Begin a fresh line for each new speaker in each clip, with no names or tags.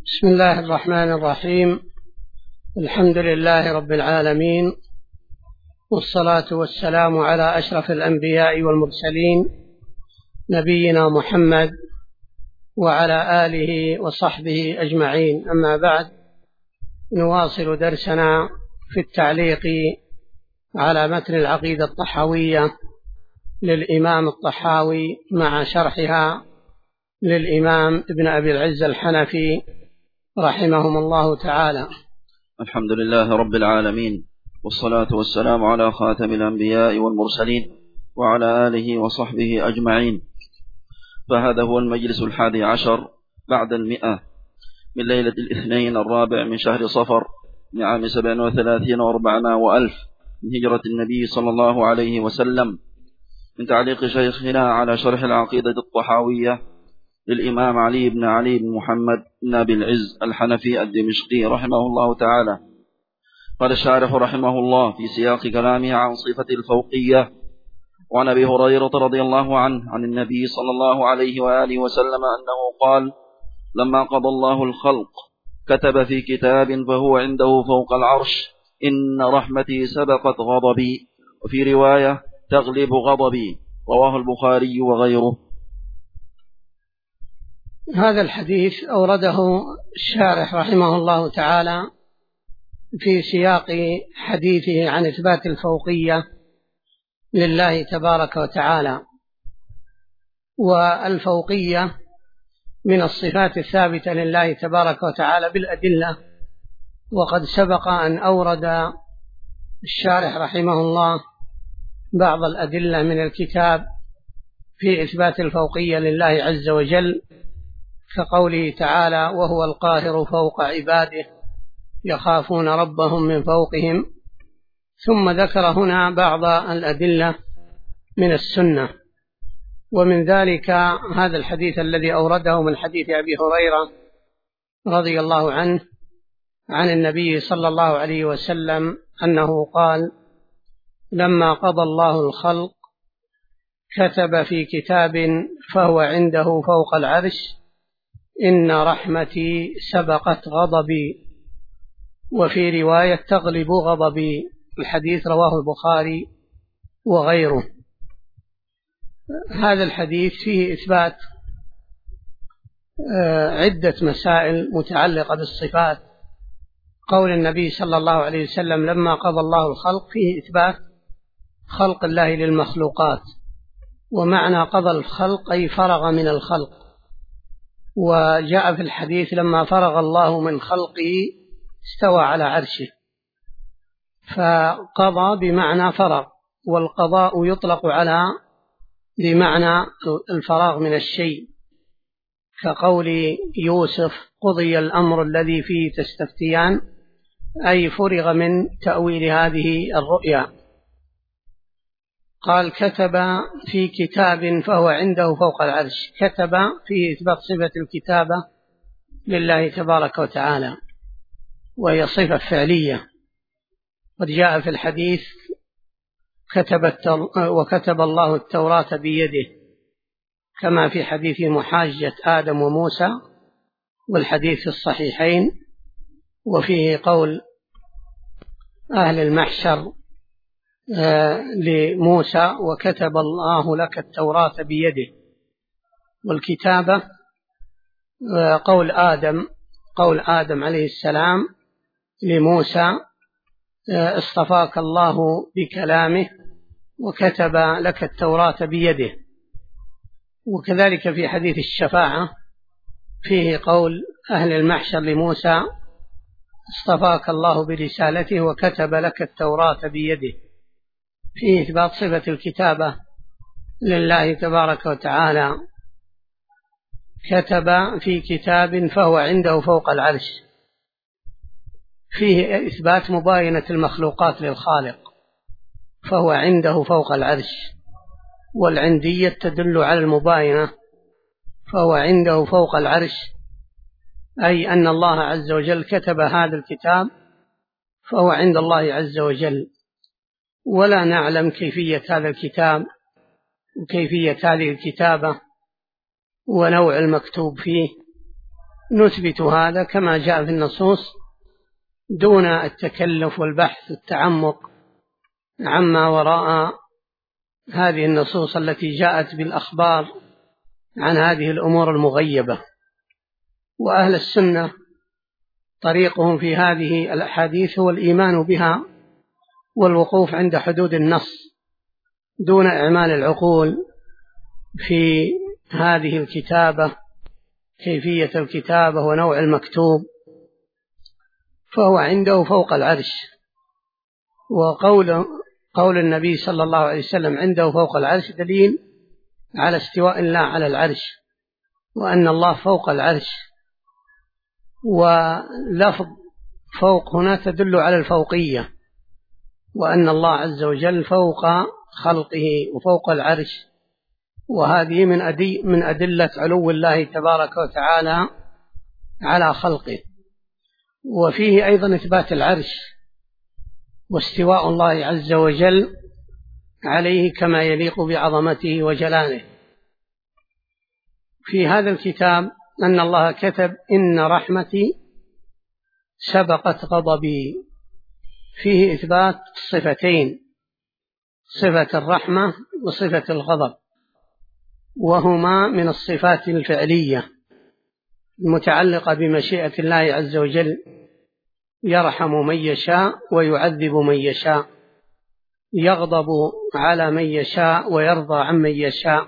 بسم الله الرحمن الرحيم. الحمد لله رب العالمين، والصلاة والسلام على أشرف الأنبياء والمرسلين نبينا محمد وعلى آله وصحبه أجمعين. أما بعد، نواصل درسنا في التعليق على متن العقيدة الطحاوية للإمام الطحاوي مع شرحها للإمام ابن أبي العز الحنفي رحمهم الله تعالى.
الحمد لله رب العالمين، والصلاة والسلام على خاتم الأنبياء والمرسلين وعلى آله وصحبه أجمعين. فهذا هو المجلس 11 بعد 100 من ليلة الاثنين الرابع من شهر صفر من عام 37 و400 وألف من هجرة النبي صلى الله عليه وسلم، من تعليق شيخنا على شرح العقيدة الطحاوية للإمام علي بن محمد بن أبي العز الحنفي الدمشقي رحمه الله تعالى. قال الشارح رحمه الله في سياق كلامه عن صفة الفوقية: وعن أبي هريرة رضي الله عنه عن النبي صلى الله عليه وآله وسلم أنه قال: لما قضى الله الخلق كتب في كتاب فهو عنده فوق العرش: إن رحمتي سبقت غضبي، وفي رواية: تغلب غضبي. رواه البخاري وغيره.
هذا الحديث أورده الشارح رحمه الله تعالى في سياق حديثه عن إثبات الفوقية لله تبارك وتعالى. والفوقية من الصفات الثابتة لله تبارك وتعالى بالأدلة، وقد سبق أن أورد الشارح رحمه الله بعض الأدلة من الكتاب في إثبات الفوقية لله عز وجل، كقوله تعالى: وهو القاهر فوق عباده يخافون ربهم من فوقهم. ثم ذكر هنا بعض الأدلة من السنة، ومن ذلك هذا الحديث الذي أورده من حديث أبي هريرة رضي الله عنه عن النبي صلى الله عليه وسلم أنه قال: لما قضى الله الخلق كتب في كتاب فهو عنده فوق العرش: إن رحمتي سبقت غضبي، وفي رواية: تغلب غضبي. الحديث رواه البخاري وغيره. هذا الحديث فيه إثبات عدة مسائل متعلقة بالصفات. قول النبي صلى الله عليه وسلم: لما قضى الله الخلق، فيه إثبات خلق الله للمخلوقات، ومعنى قضى الخلق أي فرغ من الخلق. وجاء في الحديث: لما فرغ الله من خلقه استوى على عرشه. فقضى بمعنى فرغ، والقضاء يطلق على بمعنى الفراغ من الشيء، كقول يوسف: قضي الأمر الذي فيه تستفتيان، أي فرغ من تأويل هذه الرؤيا. قال: كتب في كتاب فهو عنده فوق العرش. كتب فيه إثبات صفة الكتابة لله تبارك وتعالى، وهي صفة فعلية. قد جاء في الحديث: وكتب الله التوراة بيده، كما في حديث محاجة آدم وموسى، والحديث في الصحيحين. وفيه قول أهل المحشر لموسى: وكتب الله لك التوراة بيده. والكتابة قول آدم عليه السلام لموسى: اصطفاك الله بكلامه وكتب لك التوراة بيده. وكذلك في حديث الشفاعة فيه قول أهل المحشر لموسى: اصطفاك الله برسالته وكتب لك التوراة بيده. فيه إثبات صفة الكتابة لله تبارك وتعالى. كتب في كتاب فهو عنده فوق العرش، فيه إثبات مباينة المخلوقات للخالق، فهو عنده فوق العرش. والعندية تدل على المباينة، فهو عنده فوق العرش، أي أن الله عز وجل كتب هذا الكتاب فهو عند الله عز وجل، ولا نعلم كيفية هذا الكتاب وكيفية هذه الكتابة ونوع المكتوب فيه، نثبت هذا كما جاء في النصوص دون التكلف والبحث والتعمق عما وراء هذه النصوص التي جاءت بالأخبار عن هذه الأمور المغيبة. وأهل السنة طريقهم في هذه الأحاديث هو الإيمان بها والوقوف عند حدود النص دون إعمال العقول في هذه الكتابة، كيفية الكتابة ونوع المكتوب، فهو عنده فوق العرش. وقول النبي صلى الله عليه وسلم عنده فوق العرش دليل على استواء الله على العرش وأن الله فوق العرش. ولفظ فوق هنا تدل على الفوقية، وأن الله عز وجل فوق خلقه وفوق العرش، وهذه من أدلة علو الله تبارك وتعالى على خلقه. وفيه أيضا إثبات العرش واستواء الله عز وجل عليه كما يليق بعظمته وجلاله. في هذا الكتاب أن الله كتب إن رحمتي سبقت غضبي، فيه إثبات صفتين، صفة الرحمة وصفة الغضب، وهما من الصفات الفعلية المتعلقة بمشيئة الله عز وجل، يرحم من يشاء ويعذب من يشاء، يغضب على من يشاء ويرضى عن من يشاء،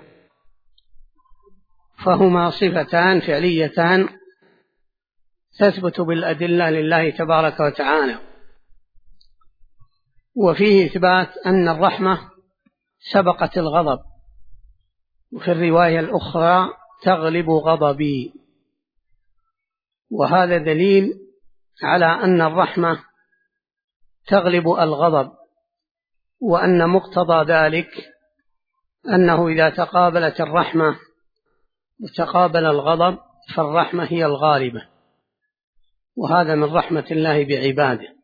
فهما صفتان فعليتان تثبت بالأدلة لله تبارك وتعالى. وفيه إثبات أن الرحمة سبقت الغضب، وفي الرواية الأخرى تغلب غضبي، وهذا دليل على أن الرحمة تغلب الغضب، وأن مقتضى ذلك أنه إذا تقابلت الرحمة وتقابل الغضب فالرحمة هي الغالبة، وهذا من رحمة الله بعباده.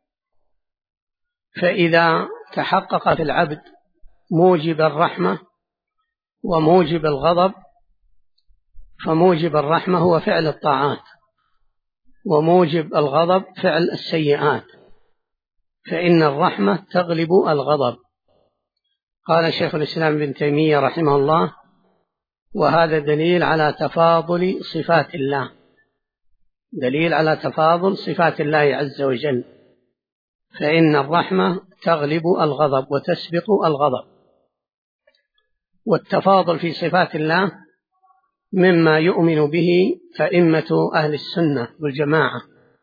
فإذا تحقق في العبد موجب الرحمة وموجب الغضب، فموجب الرحمة هو فعل الطاعات، وموجب الغضب فعل السيئات، فإن الرحمة تغلب الغضب. قال شيخ الإسلام ابن تيمية رحمه الله: وهذا دليل على تفاضل صفات الله، دليل على تفاضل صفات الله عز وجل، فإن الرحمة تغلب الغضب وتسبق الغضب. والتفاضل في صفات الله مما يؤمن به أئمة أهل السنة والجماعة،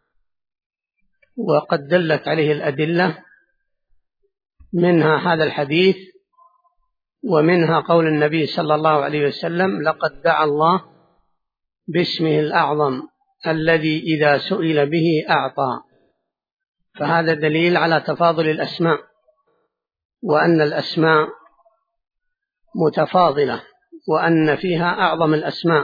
وقد دلت عليه الأدلة، منها هذا الحديث، ومنها قول النبي صلى الله عليه وسلم: لقد دعا الله باسمه الأعظم الذي إذا سئل به أعطى. فهذا دليل على تفاضل الأسماء، وأن الأسماء متفاضلة، وأن فيها أعظم الأسماء،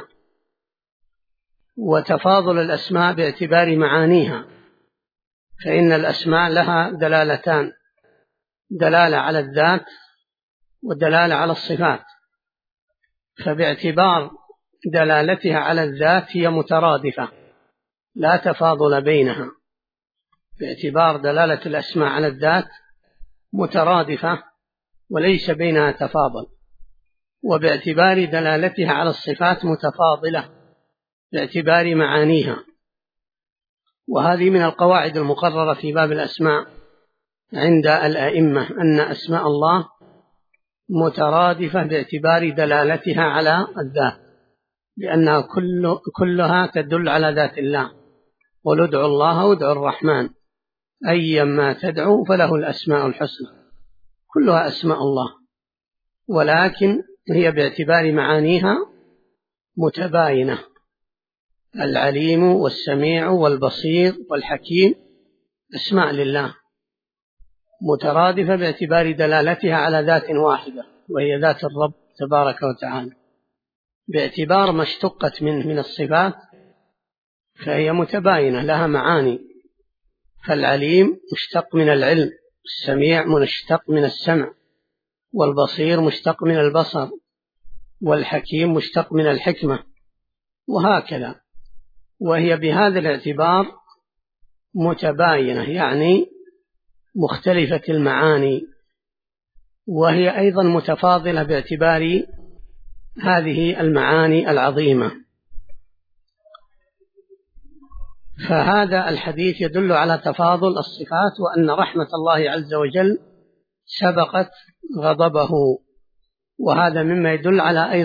وتفاضل الأسماء باعتبار معانيها، فإن الأسماء لها دلالتان: دلالة على الذات ودلالة على الصفات، فباعتبار دلالتها على الذات هي مترادفة لا تفاضل بينها، باعتبار دلالة الأسماء على الذات مترادفة وليس بينها تفاضل، وباعتبار دلالتها على الصفات متفاضلة باعتبار معانيها. وهذه من القواعد المقررة في باب الأسماء عند الأئمة، أن أسماء الله مترادفة باعتبار دلالتها على الذات، لأنها كلها تدل على ذات الله. قل ادعوا الله وادعوا الرحمن أيما تدعوا فله الأسماء الحسنى، كلها أسماء الله، ولكن هي باعتبار معانيها متباينة. العليم والسميع والبصير والحكيم أسماء لله مترادفة باعتبار دلالتها على ذات واحدة، وهي ذات الرب تبارك وتعالى. باعتبار ما اشتقت منه من الصفات فهي متباينة لها معاني، فالعليم مشتق من العلم، السميع مشتق من السمع، والبصير مشتق من البصر، والحكيم مشتق من الحكمة، وهكذا. وهي بهذا الاعتبار متباينة، يعني مختلفة المعاني، وهي أيضا متفاضلة باعتبار هذه المعاني العظيمة. فهذا الحديث يدل على تفاضل الصفات، وأن رحمة الله عز وجل سبقت غضبه، وهذا مما يدل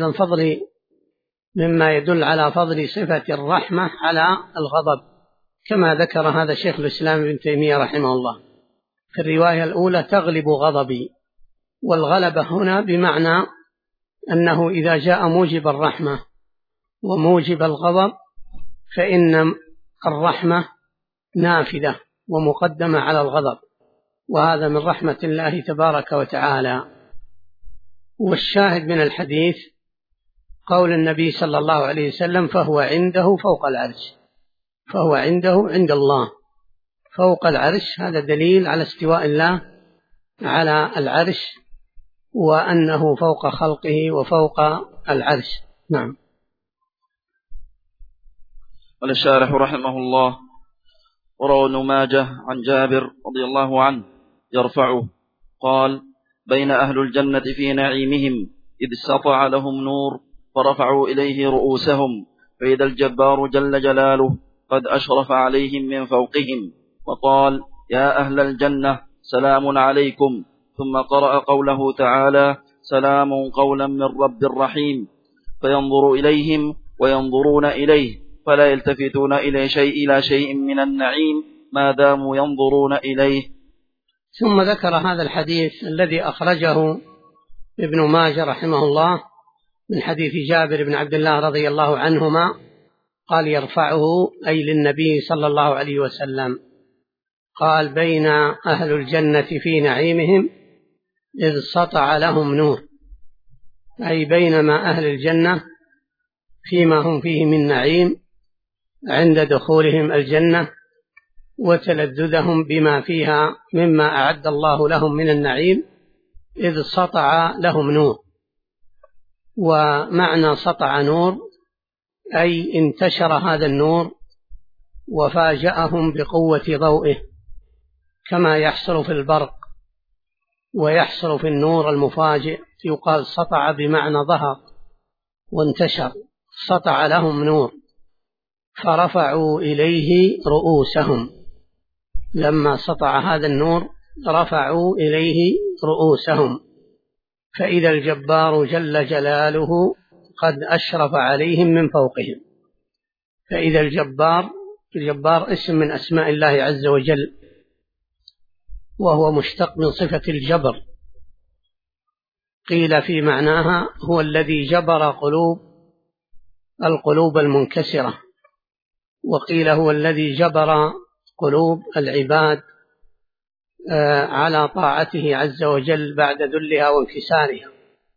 على فضل صفة الرحمة على الغضب، كما ذكر هذا شيخ الإسلام ابن تيمية رحمه الله في الرواية الأولى: تغلب غضبي. والغلبة هنا بمعنى أنه إذا جاء موجب الرحمة وموجب الغضب فإن الرحمة نافذة ومقدمة على الغضب، وهذا من رحمة الله تبارك وتعالى. والشاهد من الحديث قول النبي صلى الله عليه وسلم: فهو عنده فوق العرش، فهو عنده عند الله فوق العرش. هذا دليل على استواء الله على العرش، وأنه فوق خلقه وفوق العرش. نعم.
قال الشارح رحمه الله: وروى ابن ماجه عن جابر رضي الله عنه يرفعه قال: بين أهل الجنة في نعيمهم إذ سطع لهم نور فرفعوا إليه رؤوسهم فإذا الجبار جل جلاله قد أشرف عليهم من فوقهم وقال: يا أهل الجنة سلام عليكم، ثم قرأ قوله تعالى: سلام قولا من رب رحيم، فينظر إليهم وينظرون إليه فلا يلتفتون إلى شيء من النعيم ما داموا ينظرون إليه.
ثم ذكر هذا الحديث الذي أخرجه ابن ماجه رحمه الله من حديث جابر بن عبد الله رضي الله عنهما، قال: يرفعه أي للنبي صلى الله عليه وسلم، قال: بين أهل الجنة في نعيمهم إذ سطع لهم نور، أي بينما أهل الجنة فيما هم فيه من نعيم عند دخولهم الجنة وتلذذهم بما فيها مما أعد الله لهم من النعيم، إذ سطع لهم نور. ومعنى سطع نور أي انتشر هذا النور وفاجأهم بقوة ضوئه، كما يحصل في البرق ويحصل في النور المفاجئ، يقال سطع بمعنى ظهر وانتشر. سطع لهم نور فرفعوا إليه رؤوسهم، لما سطع هذا النور رفعوا إليه رؤوسهم، فإذا الجبار جل جلاله قد أشرف عليهم من فوقهم. فإذا الجبار اسم من أسماء الله عز وجل، وهو مشتق من صفة الجبر. قيل في معناها هو الذي جبر القلوب المنكسرة، وقيل هو الذي جبر قلوب العباد على طاعته عز وجل بعد ذلها وانكسارها.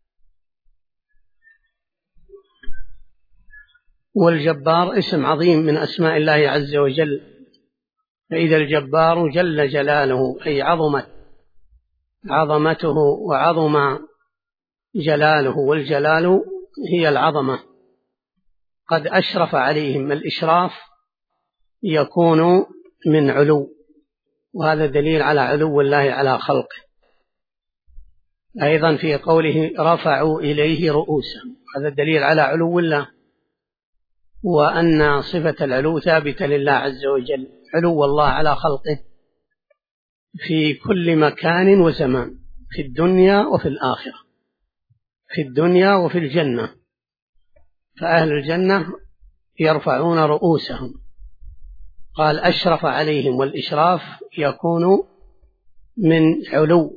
والجبار اسم عظيم من أسماء الله عز وجل. فإذا الجبار جل جلاله أي عظمت عظمته وعظم جلاله، والجلال هي العظمة، قد أشرف عليهم. الإشراف يكون من علو، وهذا دليل على علو الله على خلقه. أيضا في قوله رفعوا إليه رؤوسهم، هذا دليل على علو الله، وأن صفة العلو ثابتة لله عز وجل، علو الله على خلقه في كل مكان وزمان، في الدنيا وفي الآخرة، في الدنيا وفي الجنة. فأهل الجنة يرفعون رؤوسهم، قال أشرف عليهم، والإشراف يكون من علو.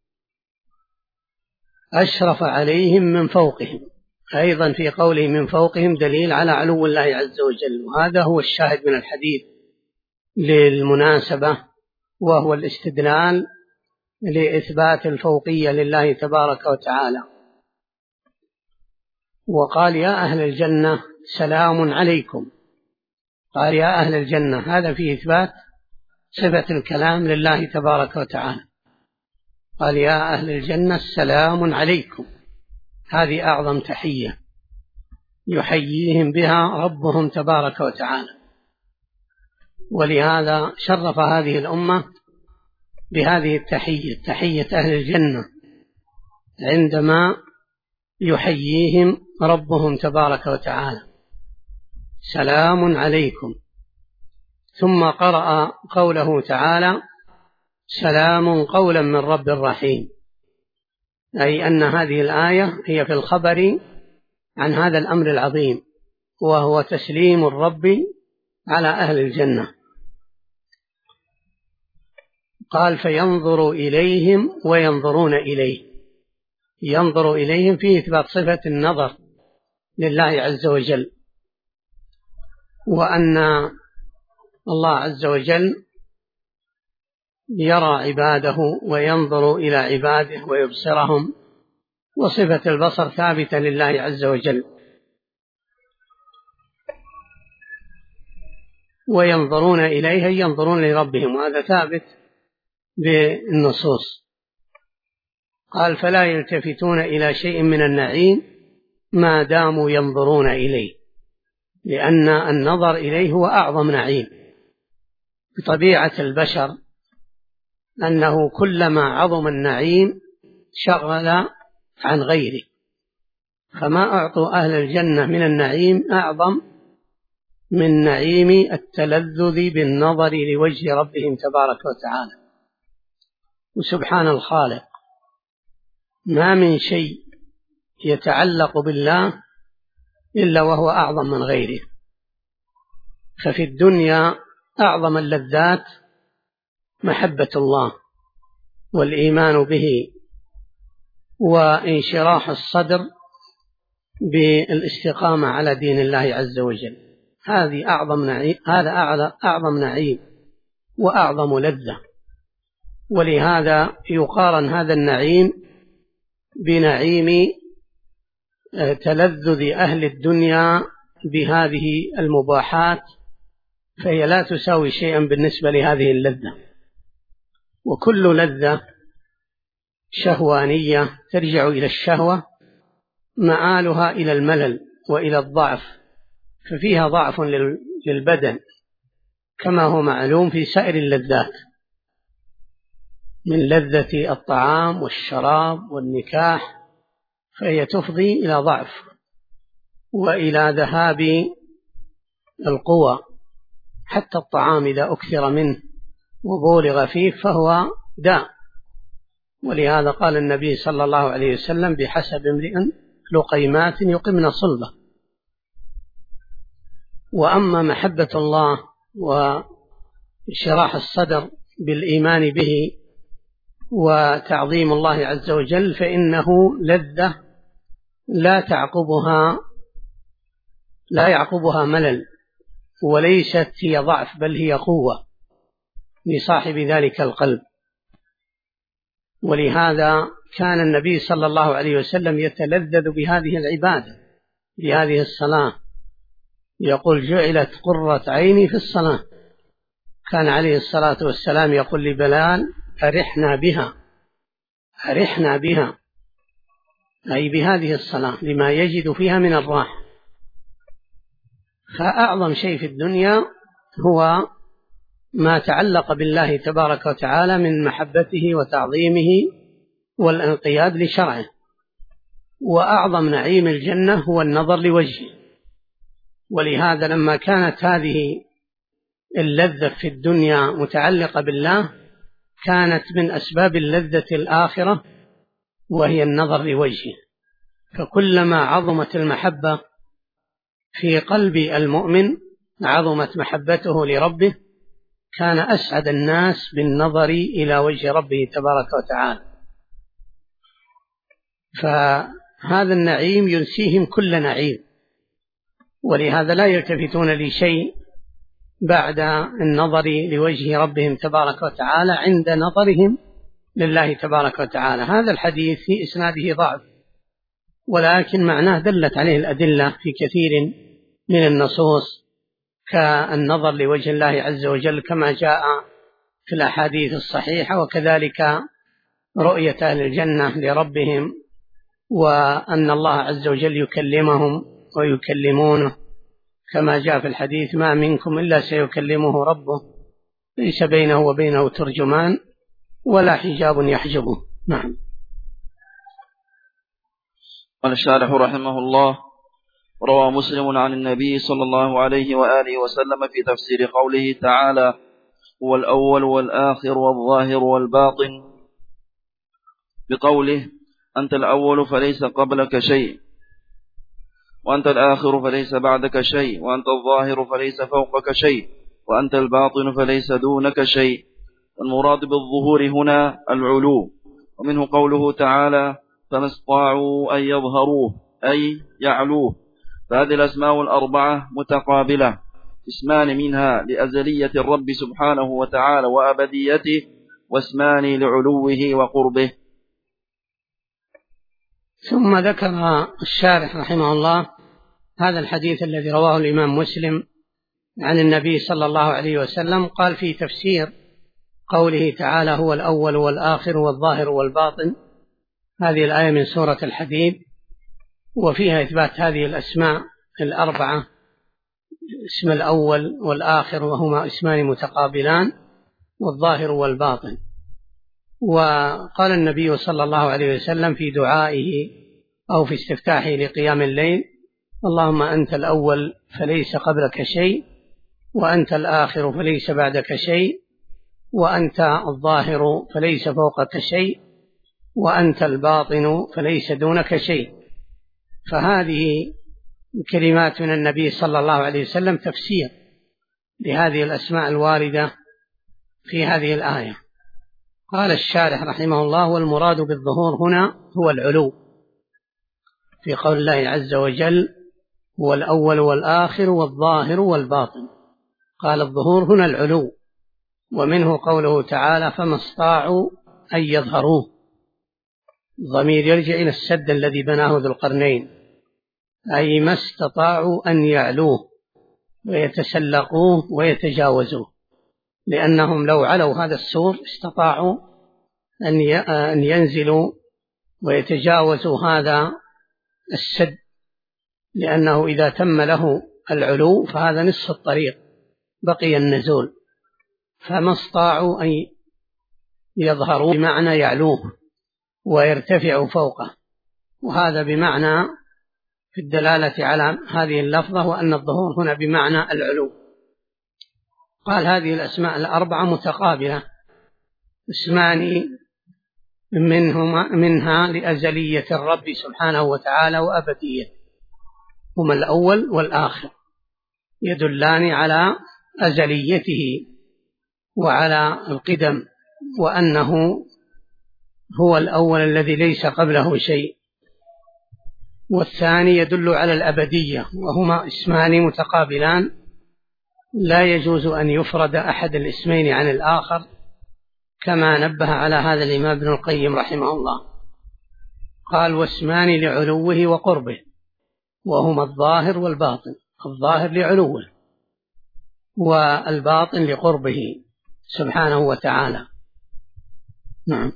أشرف عليهم من فوقهم، أيضا في قوله من فوقهم دليل على علو الله عز وجل، وهذا هو الشاهد من الحديث للمناسبة، وهو الاستدلال لإثبات الفوقية لله تبارك وتعالى. وقال يا أهل الجنة سلام عليكم، قال يا أهل الجنة، هذا فيه إثبات صفة الكلام لله تبارك وتعالى. قال يا أهل الجنة سلام عليكم، هذه أعظم تحية يحييهم بها ربهم تبارك وتعالى. ولهذا شرف هذه الأمة بهذه التحية، تحية أهل الجنة، عندما يحييهم ربهم تبارك وتعالى: سلام عليكم. ثم قرأ قوله تعالى: سلام قولا من رب رحيم، أي أن هذه الآية هي في الخبر عن هذا الأمر العظيم، وهو تسليم الرب على أهل الجنة. قال: فينظر إليهم وينظرون إليه. ينظر إليهم فيه إثبات صفة النظر لله عز وجل، وأن الله عز وجل يرى عباده وينظر إلى عباده ويبصرهم، وصفة البصر ثابتة لله عز وجل. وينظرون إليه ينظرون لربهم، وهذا ثابت بالنصوص. قال: فلا يلتفتون إلى شيء من النعيم ما داموا ينظرون إليه، لأن النظر إليه هو أعظم نعيم. بطبيعة البشر أنه كلما عظم النعيم شغل عن غيره، فما أعطوا أهل الجنة من النعيم أعظم من نعيم التلذذ بالنظر لوجه ربهم تبارك وتعالى. وسبحان الخالق، ما من شيء يتعلق بالله إلا وهو أعظم من غيره. ففي الدنيا أعظم اللذات محبة الله والإيمان به وانشراح الصدر بالاستقامة على دين الله عز وجل. هذا أعظم نعيم وأعظم لذة. ولهذا يقارن هذا النعيم بنعيم تلذذ أهل الدنيا بهذه المباحات، فهي لا تساوي شيئا بالنسبة لهذه اللذة. وكل لذة شهوانية ترجع إلى الشهوة مآلها إلى الملل وإلى الضعف، ففيها ضعف للبدن كما هو معلوم في سائر اللذات من لذة الطعام والشراب والنكاح، فهي تفضي إلى ضعف وإلى ذهاب القوى. حتى الطعام إذا أكثر منه وبولغ فيه فهو داء. ولهذا قال النبي صلى الله عليه وسلم: بحسب امرئ لقيمات يقمن صلبه. وأما محبة الله وشراح الصدر بالإيمان به وتعظيم الله عز وجل فإنه لذة لا يعقبها ملل، وليست هي ضعف بل هي قوة لصاحب ذلك القلب. ولهذا كان النبي صلى الله عليه وسلم يتلذذ بهذه العبادة، بهذه الصلاة، يقول: جعلت قرة عيني في الصلاة. كان عليه الصلاة والسلام يقول لبلال: أرحنا بها، أي بهذه الصلاة، لما يجد فيها من الراحة. فأعظم شيء في الدنيا هو ما تعلق بالله تبارك وتعالى من محبته وتعظيمه والانقياد لشرعه. وأعظم نعيم الجنة هو النظر لوجهه. ولهذا لما كانت هذه اللذة في الدنيا متعلقة بالله كانت من أسباب اللذة الآخرة وهي النظر لوجهه. فكلما عظمت المحبة في قلب المؤمن عظمت محبته لربه، كان أسعد الناس بالنظر إلى وجه ربه تبارك وتعالى. فهذا النعيم ينسيهم كل نعيم، ولهذا لا يلتفتون لشيء بعد النظر لوجه ربهم تبارك وتعالى عند نظرهم لله تبارك وتعالى. هذا الحديث في إسناده ضعف، ولكن معناه دلت عليه الأدلة في كثير من النصوص كالنظر لوجه الله عز وجل كما جاء في الأحاديث الصحيحة، وكذلك رؤية أهل الجنة لربهم، وأن الله عز وجل يكلمهم ويكلمونه كما جاء في الحديث: ما منكم إلا سيكلمه ربه ليس بينه وبينه ترجمان ولا حجاب يحجبه. نعم.
قال الشارح رحمه الله: روى مسلم عن النبي صلى الله عليه وآله وسلم في تفسير قوله تعالى: هو الأول والآخر والظاهر والباطن، بقوله: أنت الأول فليس قبلك شيء، وأنت الآخر فليس بعدك شيء، وأنت الظاهر فليس فوقك شيء، وأنت الباطن فليس دونك شيء. والمراد بالظهور هنا العلو، ومنه قوله تعالى: فما استطاعوا أن يظهروه أي يعلوه. فهذه الأسماء الأربعة متقابلة، اسمان منها لأزلية الرب سبحانه وتعالى وأبديته، واسمان لعلوه وقربه.
ثم ذكر الشارح رحمه الله هذا الحديث الذي رواه الإمام مسلم عن النبي صلى الله عليه وسلم. قال في تفسير قوله تعالى: هو الأول والآخر والظاهر والباطن، هذه الآية من سورة الحديد، وفيها إثبات هذه الأسماء الأربعة: اسم الأول والآخر وهما اسمان متقابلان، والظاهر والباطن. وقال النبي صلى الله عليه وسلم في دعائه أو في استفتاحه لقيام الليل: اللهم أنت الأول فليس قبلك شيء، وأنت الآخر فليس بعدك شيء، وأنت الظاهر فليس فوقك شيء، وأنت الباطن فليس دونك شيء. فهذه كلمات من النبي صلى الله عليه وسلم تفسير لهذه الأسماء الواردة في هذه الآية. قال الشارح رحمه الله: والمراد بالظهور هنا هو العلو، في قول الله عز وجل: هو الأول والآخر والظاهر والباطن. قال الظهور هنا العلو، ومنه قوله تعالى: فما استطاعوا أن يظهروه. الضمير يرجع إلى السد الذي بناه ذو القرنين، أي ما استطاعوا أن يعلوه ويتسلقوه ويتجاوزوه، لأنهم لو علوا هذا السور استطاعوا أن ينزلوا ويتجاوزوا هذا السد، لأنه إذا تم له العلو فهذا نصف الطريق، بقي النزول. فما استطاعوا أن يظهروا بمعنى يعلوه ويرتفعوا فوقه، وهذا بمعنى في الدلالة على هذه اللفظة، وأن الظهور هنا بمعنى العلو. قال هذه الأسماء الأربعة متقابلة، اسمان منها لأزلية الرب سبحانه وتعالى وأبديته، هما الأول والآخر، يدلان على أزليته وعلى القدم، وأنه هو الأول الذي ليس قبله شيء. والثاني يدل على الأبدية، وهما اسمان متقابلان لا يجوز أن يفرد أحد الاسمين عن الآخر، كما نبه على هذا الإمام ابن القيم رحمه الله. قال: واسمان لعلوه وقربه، وهما الظاهر والباطن، الظاهر لعلوه والباطن لقربه سبحانه وتعالى. نعم.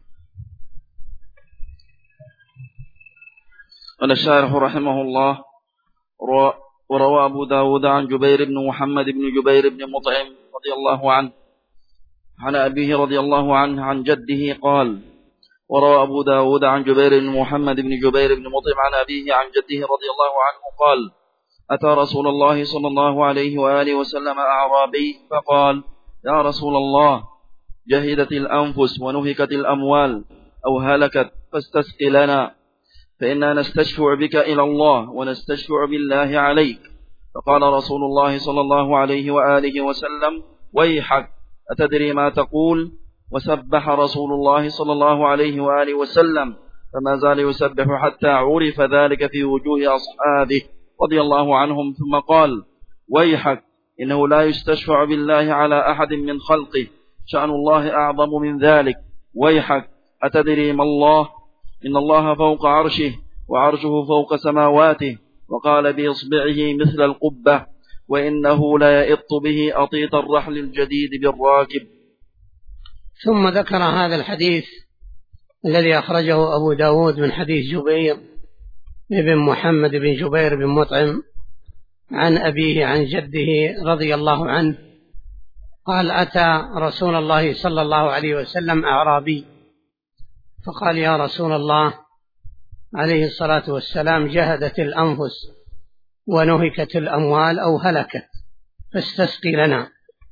قال الشارح رحمه الله: وروى أبو داود عن جبير بن محمد بن جبير بن مطعم رضي الله عنه عن أبيه رضي الله عنه عن جده قال: وروى أبو داود عن جبير بن محمد بن جبير بن مطعم عن أبيه عن جده رضي الله عنه قال: أتى رسول الله صلى الله عليه وآله وسلم أعرابي فقال: يا رسول الله، جهدت الأنفس ونهكت الأموال أو هلكت، فاستسق لنا، فإننا نستشفع بك إلى الله ونستشفع بالله عليك. فقال رسول الله صلى الله عليه وآله وسلم: ويحك، أتدري ما تقول؟ وسبح رسول الله صلى الله عليه وآله وسلم، فما زال يسبح حتى عرف ذلك في وجوه أصحابه رضي الله عنهم، ثم قال: ويحك، إنه لا يستشفع بالله على أحد من خلقه، شأن الله أعظم من ذلك. ويحك، أتدري ما الله؟ إن الله فوق عرشه، وعرشه فوق سماواته، وقال بإصبعه مثل القبة، وإنه لا يئط به أطيط الرحل الجديد بالراكب.
ثم ذكر هذا الحديث الذي أخرجه أبو داود من حديث جبير بن محمد بن جبير بن مطعم عن أبيه عن جده رضي الله عنه قال: أتى رسول الله صلى الله عليه وسلم أعرابي فقال: يا رسول الله عليه الصلاة والسلام، جهدت الأنفس ونهكت الأموال أو هلكت، فاستسقي لنا.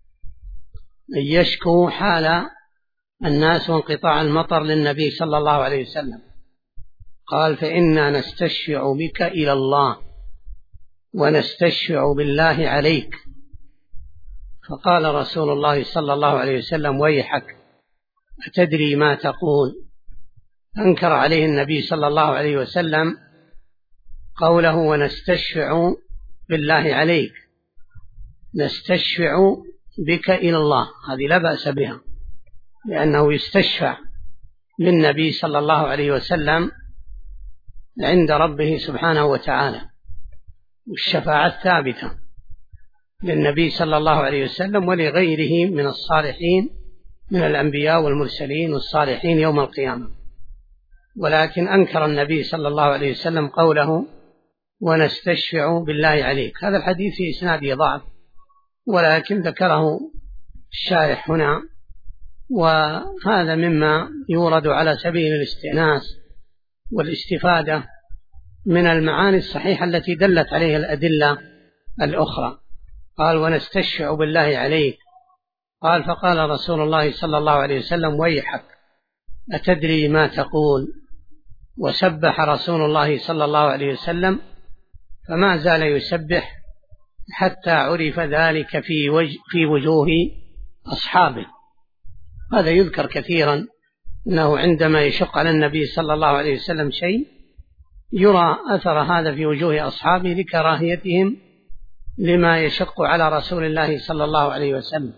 يشكو حال الناس وانقطاع المطر للنبي صلى الله عليه وسلم. قال: فإنا نستشفع بك إلى الله ونستشفع بالله عليك. فقال رسول الله صلى الله عليه وسلم: ويحك، أتدري ما تقول؟ أنكر عليه النبي صلى الله عليه وسلم قوله ونستشفع بالله عليك. نستشفع بك إلى الله، هذه لا بأس بها، لأنه يستشفع للنبي صلى الله عليه وسلم عند ربه سبحانه وتعالى، والشفاعة الثابتة للنبي صلى الله عليه وسلم ولغيره من الصالحين من الأنبياء والمرسلين والصالحين يوم القيامة. ولكن أنكر النبي صلى الله عليه وسلم قوله ونستشفع بالله عليك. هذا الحديث في إسناده ضعف، ولكن ذكره الشارح هنا، وهذا مما يورد على سبيل الاستئناس والاستفادة من المعاني الصحيحة التي دلت عليها الأدلة الأخرى. قال: ونستشفع بالله عليك. قال: فقال رسول الله صلى الله عليه وسلم: ويحك، أتدري ما تقول؟ وسبح رسول الله صلى الله عليه وسلم، فما زال يسبح حتى عرف ذلك في وجوه أصحابه. هذا يذكر كثيرا، أنه عندما يشق على النبي صلى الله عليه وسلم شيء يرى أثر هذا في وجوه أصحابه لكراهيتهم لما يشق على رسول الله صلى الله عليه وسلم.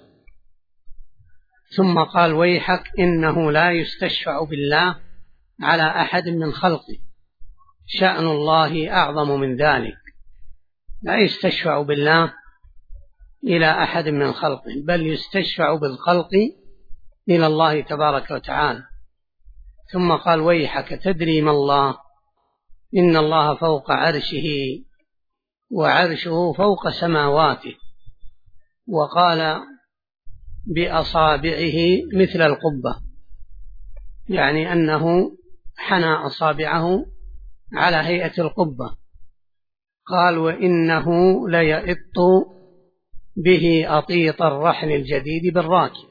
ثم قال: ويحك، إنه لا يستشفع بالله على أحد من خلقه، شأن الله أعظم من ذلك. لا يستشفع بالله إلى أحد من خلقه، بل يستشفع بالخلق إلى الله تبارك وتعالى. ثم قال: ويحك، تدري ما الله؟ إن الله فوق عرشه وعرشه فوق سماواته. وقال: بأصابعه مثل القبة، يعني أنه حنى أصابعه على هيئة القبة. قال: وإنه ليئط به أطيط الرحل الجديد بالراكب،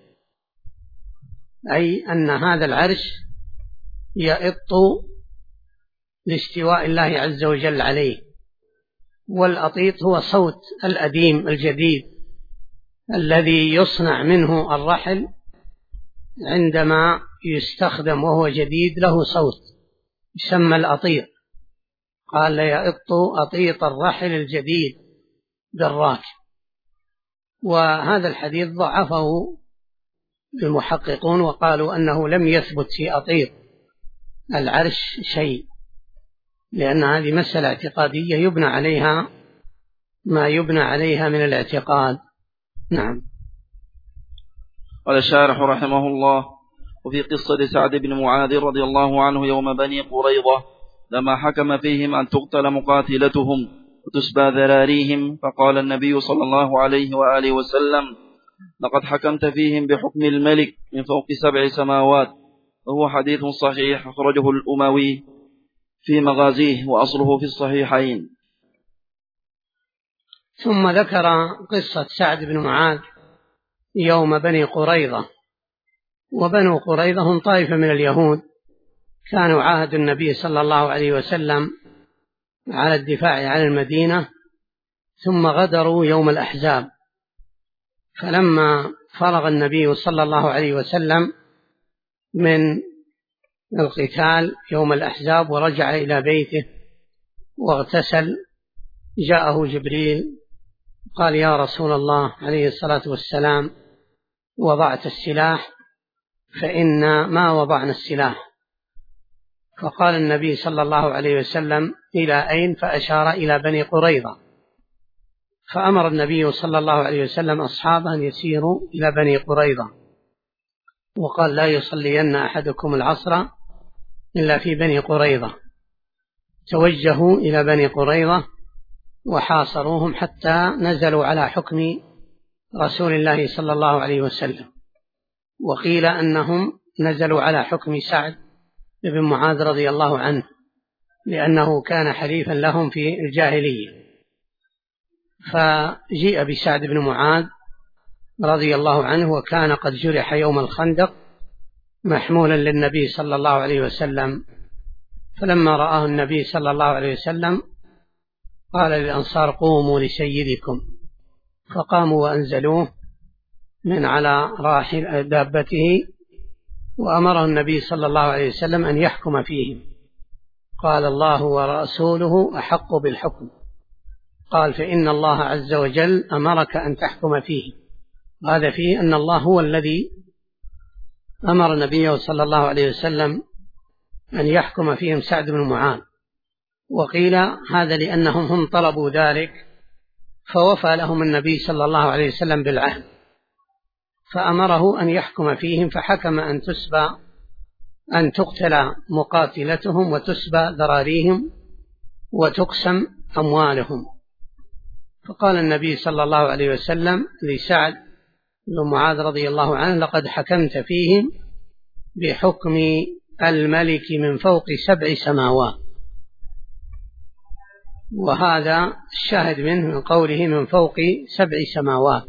أي أن هذا العرش يئط لاستواء الله عز وجل عليه. والأطيط هو صوت الأديم الجديد الذي يصنع منه الرحل، عندما يستخدم وهو جديد له صوت يسمى الأطيط. قال: ليئط أطيط الرحل الجديد بالراكب. وهذا الحديث ضعفه المحققون وقالوا أنه لم يثبت في أطيط العرش شيء، لأن هذه مسألة اعتقادية يبنى عليها ما يبنى عليها من الاعتقاد. نعم.
قال الشارح رحمه الله: وفي قصة سعد بن معاذ رضي الله عنه يوم بني قريظة لما حكم فيهم أن تقتل مقاتلتهم وتسبى ذراريهم، فقال النبي صلى الله عليه وآله وسلم: لقد حكمت فيهم بحكم الملك من فوق 7 سماوات. وهو حديث صحيح أخرجه الأموي في مغازيه وأصله في الصحيحين.
ثم ذكر قصة سعد بن معاذ يوم بني قريظة. وبنو قريظة هم طائفة من اليهود، كانوا عاهدوا النبي صلى الله عليه وسلم على الدفاع عن المدينة، ثم غدروا يوم الأحزاب. فلما فرغ النبي صلى الله عليه وسلم من القتال يوم الأحزاب ورجع إلى بيته واغتسل، جاءه جبريل قال: يا رسول الله عليه الصلاة والسلام، وضعت السلاح؟ فإنا ما وضعنا السلاح. فقال النبي صلى الله عليه وسلم: إلى أين؟ فأشار إلى بني قريظة. فأمر النبي صلى الله عليه وسلم أصحابه أن يسيروا إلى بني قريظة، وقال: لا يصلين أحدكم العصر إلا في بني قريظة. توجهوا إلى بني قريظة وحاصروهم حتى نزلوا على حكم رسول الله صلى الله عليه وسلم. وقيل أنهم نزلوا على حكم سعد بن معاذ رضي الله عنه، لأنه كان حليفا لهم في الجاهلية. فجيء بسعد بن معاذ رضي الله عنه، وكان قد جرح يوم الخندق محمولا للنبي صلى الله عليه وسلم. فلما رآه النبي صلى الله عليه وسلم قال للأنصار: قوموا لسيدكم. فقاموا وأنزلوه من على راحل دابته، وأمره النبي صلى الله عليه وسلم أن يحكم فيهم. قال: الله ورسوله أحق بالحكم. قال: فإن الله عز وجل أمرك أن تحكم فيه. هذا فيه أن الله هو الذي أمر نبيه صلى الله عليه وسلم أن يحكم فيهم سعد بن معاذ. وقيل هذا لأنهم هم طلبوا ذلك، فوفى لهم النبي صلى الله عليه وسلم بالعهد، فأمره أن يحكم فيهم، فحكم أن تقتل مقاتلتهم وتسبى ذراريهم وتقسم أموالهم. فقال النبي صلى الله عليه وسلم لسعد بن معاذ رضي الله عنه: لقد حكمت فيهم بحكم الملك من فوق 7 سماوات. وهذا الشاهد منه من قوله من فوق 7 سماوات،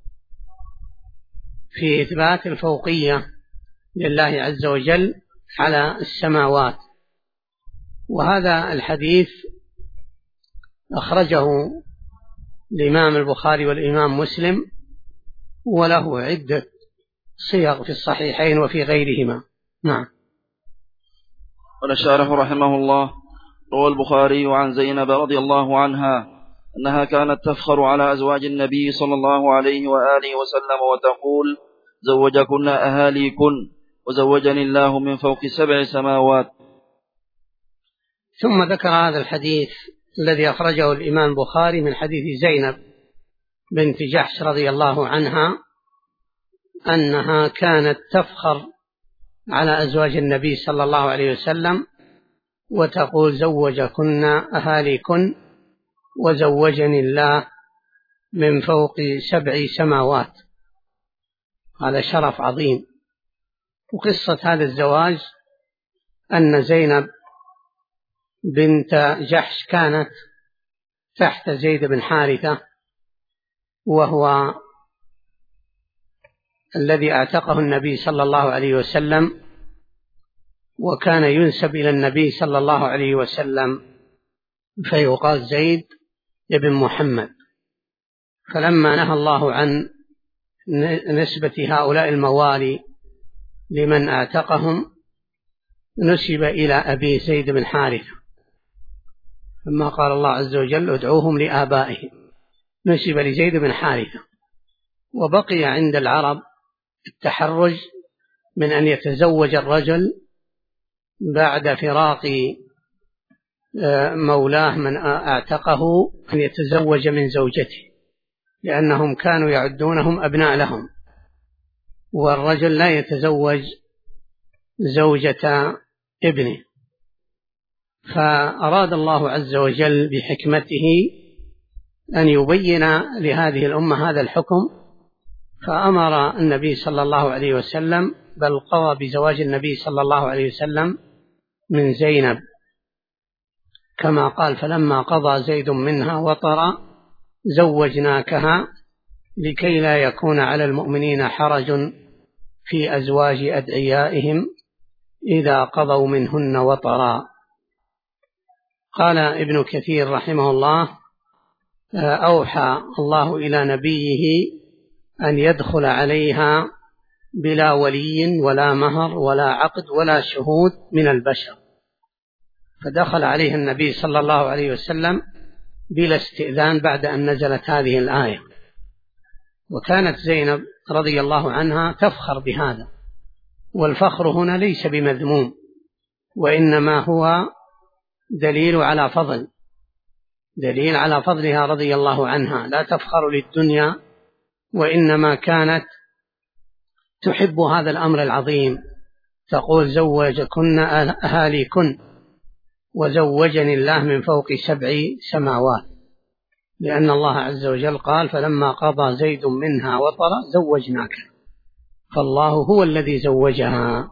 في إثبات الفوقية لله عز وجل على السماوات. وهذا الحديث أخرجه الإمام البخاري والإمام مسلم، وله عدة صيغ في الصحيحين وفي غيرهما. نعم.
قال الشارح رحمه الله: روى البخاري عن زينب رضي الله عنها أنها كانت تفخر على أزواج النبي صلى الله عليه وآله وسلم وتقول: زوجكن أهاليكن، وزوجني الله من فوق 7 سماوات.
ثم ذكر هذا الحديث الذي أخرجه الإمام البخاري من حديث زينب بنت جحش رضي الله عنها أنها كانت تفخر على أزواج النبي صلى الله عليه وسلم وتقول: زوجكن أهاليكن، وزوجني الله من فوق 7 سماوات. هذا شرف عظيم. وقصة هذا الزواج أن زينب بنت جحش كانت تحت زيد بن حارثة، وهو الذي اعتقه النبي صلى الله عليه وسلم، وكان ينسب إلى النبي صلى الله عليه وسلم فيقال زيد بن محمد. فلما نهى الله عن نسبة هؤلاء الموالي لمن اعتقهم نسب إلى أبي زيد بن حارثة، ثم قال الله عز وجل: ادعوهم لآبائهم، نسب لزيد بن حارثة. وبقي عند العرب التحرج من أن يتزوج الرجل بعد فراق مولاه من اعتقه أن يتزوج من زوجته، لأنهم كانوا يعدونهم أبناء لهم، والرجل لا يتزوج زوجة ابنه. فأراد الله عز وجل بحكمته أن يبين لهذه الأمة هذا الحكم، فأمر النبي صلى الله عليه وسلم، بل قضى بزواج النبي صلى الله عليه وسلم من زينب، كما قال: فلما قضى زيد منها وطرا زوجناكها لكي لا يكون على المؤمنين حرج في أزواج أدعيائهم إذا قضوا منهن وطرا. قال ابن كثير رحمه الله: أوحى الله إلى نبيه أن يدخل عليها بلا ولي ولا مهر ولا عقد ولا شهود من البشر، فدخل عليه النبي صلى الله عليه وسلم بلا استئذان بعد أن نزلت هذه الآية. وكانت زينب رضي الله عنها تفخر بهذا، والفخر هنا ليس بمذموم، وإنما هو دليل على فضلها رضي الله عنها، لا تفخر للدنيا، وإنما كانت تحب هذا الأمر العظيم. تقول: زوجكن أهاليكن، وزوجني الله من فوق 7 سماوات. لأن الله عز وجل قال فلما قضى زيد منها وطرا زوجناك، فالله هو الذي زوجها.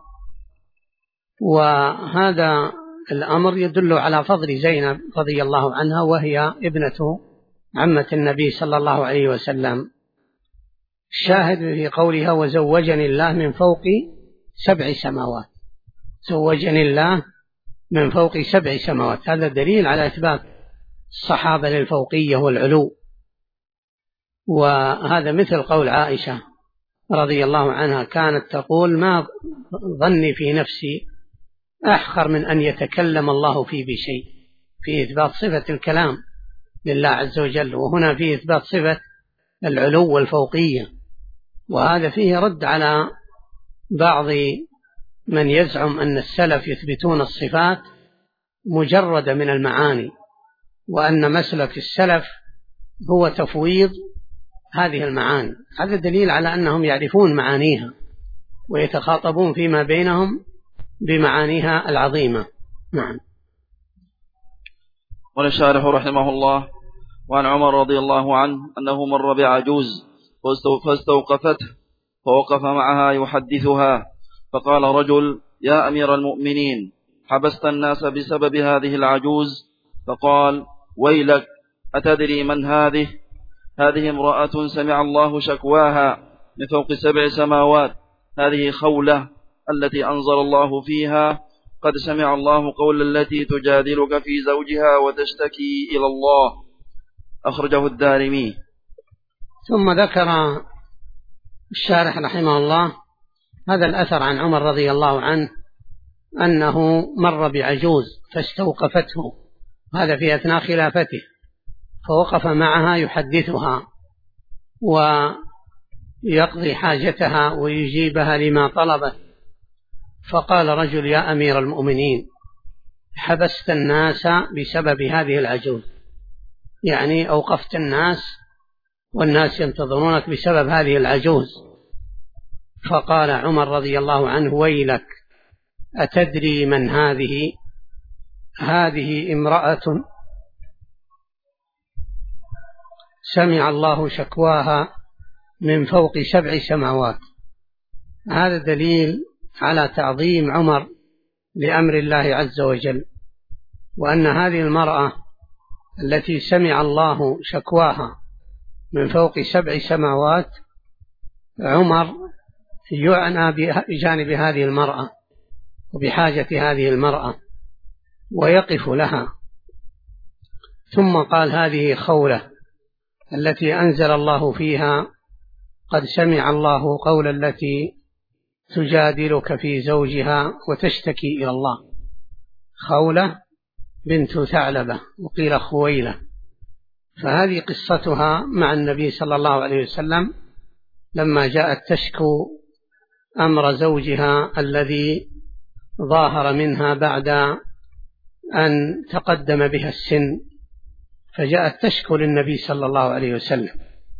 وهذا الأمر يدل على فضل زينب رضي الله عنها، وهي ابنة عمة النبي صلى الله عليه وسلم. الشاهد في قولها وزوجني الله من فوق 7 سماوات، زوجني الله من فوق 7 سماوات، هذا دليل على إثبات الصحابة للفوقية والعلو. وهذا مثل قول عائشة رضي الله عنها كانت تقول ما ظني في نفسي أحقر من أن يتكلم الله في بشيء، في إثبات صفة الكلام لله عز وجل، وهنا في إثبات صفة العلو والفوقية. وهذا فيه رد على بعض من يزعم أن السلف يثبتون الصفات مجردة من المعاني، وأن مسلك السلف هو تفويض هذه المعاني. هذا دليل على أنهم يعرفون معانيها ويتخاطبون فيما بينهم بمعانيها العظيمة. نعم.
قال الشارح رحمه الله: وعن عمر رضي الله عنه أنه مر بعجوز فاستوقفته فوقف معها يحدثها، فقال رجل: يا أمير المؤمنين، حبست الناس بسبب هذه العجوز؟ فقال: ويلك، أتدري من هذه؟ هذه امرأة سمع الله شكواها من فوق 7 سماوات، هذه خولة التي أنزل الله فيها: قد سمع الله قول التي تجادلك في زوجها وتشتكي إلى الله. أخرجه الدارمي.
ثم ذكر الشارح رحمه الله هذا الأثر عن عمر رضي الله عنه أنه مر بعجوز فاستوقفته، هذا في أثناء خلافته، فوقف معها يحدثها ويقضي حاجتها ويجيبها لما طلبت. فقال رجل: يا أمير المؤمنين، حبست الناس بسبب هذه العجوز، يعني أوقفت الناس والناس ينتظرونك بسبب هذه العجوز. فقال عمر رضي الله عنه: ويلك، أتدري من هذه؟ هذه امرأة سمع الله شكواها من فوق 7 سماوات. هذا دليل على تعظيم عمر لأمر الله عز وجل، وأن هذه المرأة التي سمع الله شكواها من فوق 7 سماوات عمر يعنى بجانب هذه المرأة وبحاجة هذه المرأة ويقف لها. ثم قال: هذه خولة التي أنزل الله فيها: قد سمع الله قول التي تجادلك في زوجها وتشتكي إلى الله. خولة بنت ثعلبة وقيل خويلة، فهذه قصتها مع النبي صلى الله عليه وسلم لما جاءت تشكو أمر زوجها الذي ظاهر منها بعد أن تقدم بها السن، فجاءت تشكو للنبي صلى الله عليه وسلم،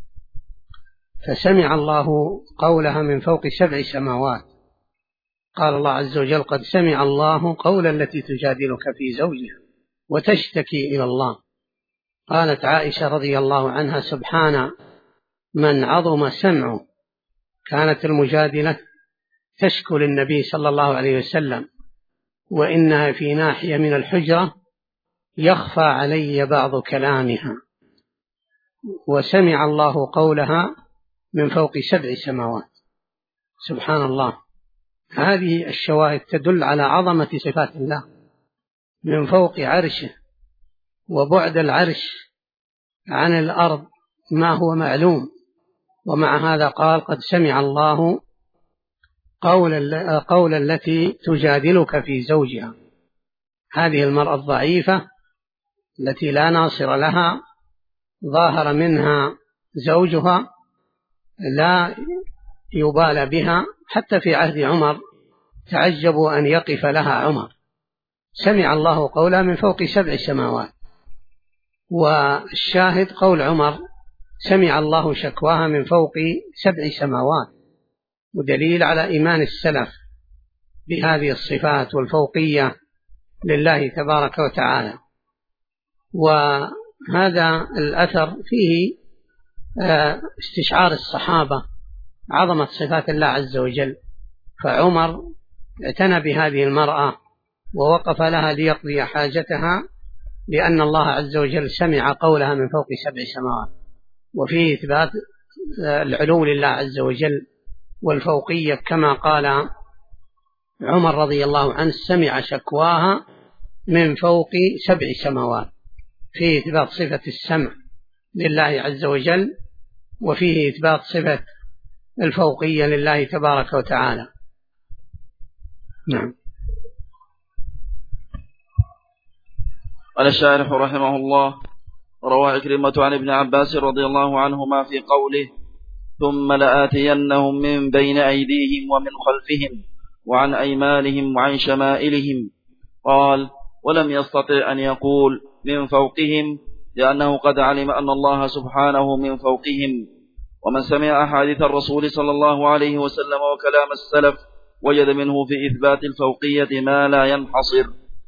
فسمع الله قولها من فوق 7 سماوات. قال الله عز وجل: قد سمع الله قول التي تجادلك في زوجها وتشتكي إلى الله. قالت عائشة رضي الله عنها: سبحان من عظم سمعه، كانت المجادلة تشكو للنبي صلى الله عليه وسلم وإنها في ناحية من الحجرة يخفى علي بعض كلامها، وسمع الله قولها من فوق 7 سماوات. سبحان الله. هذه الشواهد تدل على عظمة صفات الله من فوق عرشه، وبعد العرش عن الأرض ما هو معلوم، ومع هذا قال: قد سمع الله قول التي تجادلك في زوجها. هذه المرأة الضعيفة التي لا ناصر لها ظاهر منها زوجها لا يبالى بها، حتى في عهد عمر تعجبوا أن يقف لها عمر. سمع الله قولها من فوق 7 سماوات. والشاهد قول عمر: سمع الله شكواها من فوق 7 سماوات، ودليل على إيمان السلف بهذه الصفات والفوقية لله تبارك وتعالى. هذا الأثر فيه استشعار الصحابة عظمة صفات الله عز وجل، فعمر اعتنى بهذه المرأة ووقف لها ليقضي حاجتها لأن الله عز وجل سمع قولها من فوق 7 سماوات، وفيه إثبات العلو لله عز وجل والفوقية كما قال عمر رضي الله عنه سمع شكواها من فوق 7 سماوات، فيه إثبات صفة السمع لله عز وجل، وفيه إثبات صفة الفوقية لله تبارك وتعالى. نعم.
قال الشارح رحمه الله: روى عكرمة عن ابن عباس رضي الله عنهما في قوله: ثم لآتينهم من بين أيديهم ومن خلفهم وعن أيمانهم وعن شمائلهم، قال: ولم يستطع أن يقول من فوقهم لأنه قد علم أن الله سبحانه من فوقهم. ومن سمع أحاديث الرسول صلى الله عليه وسلم وكلام السلف وجد منه في إثبات الفوقية ما لا ينحصر.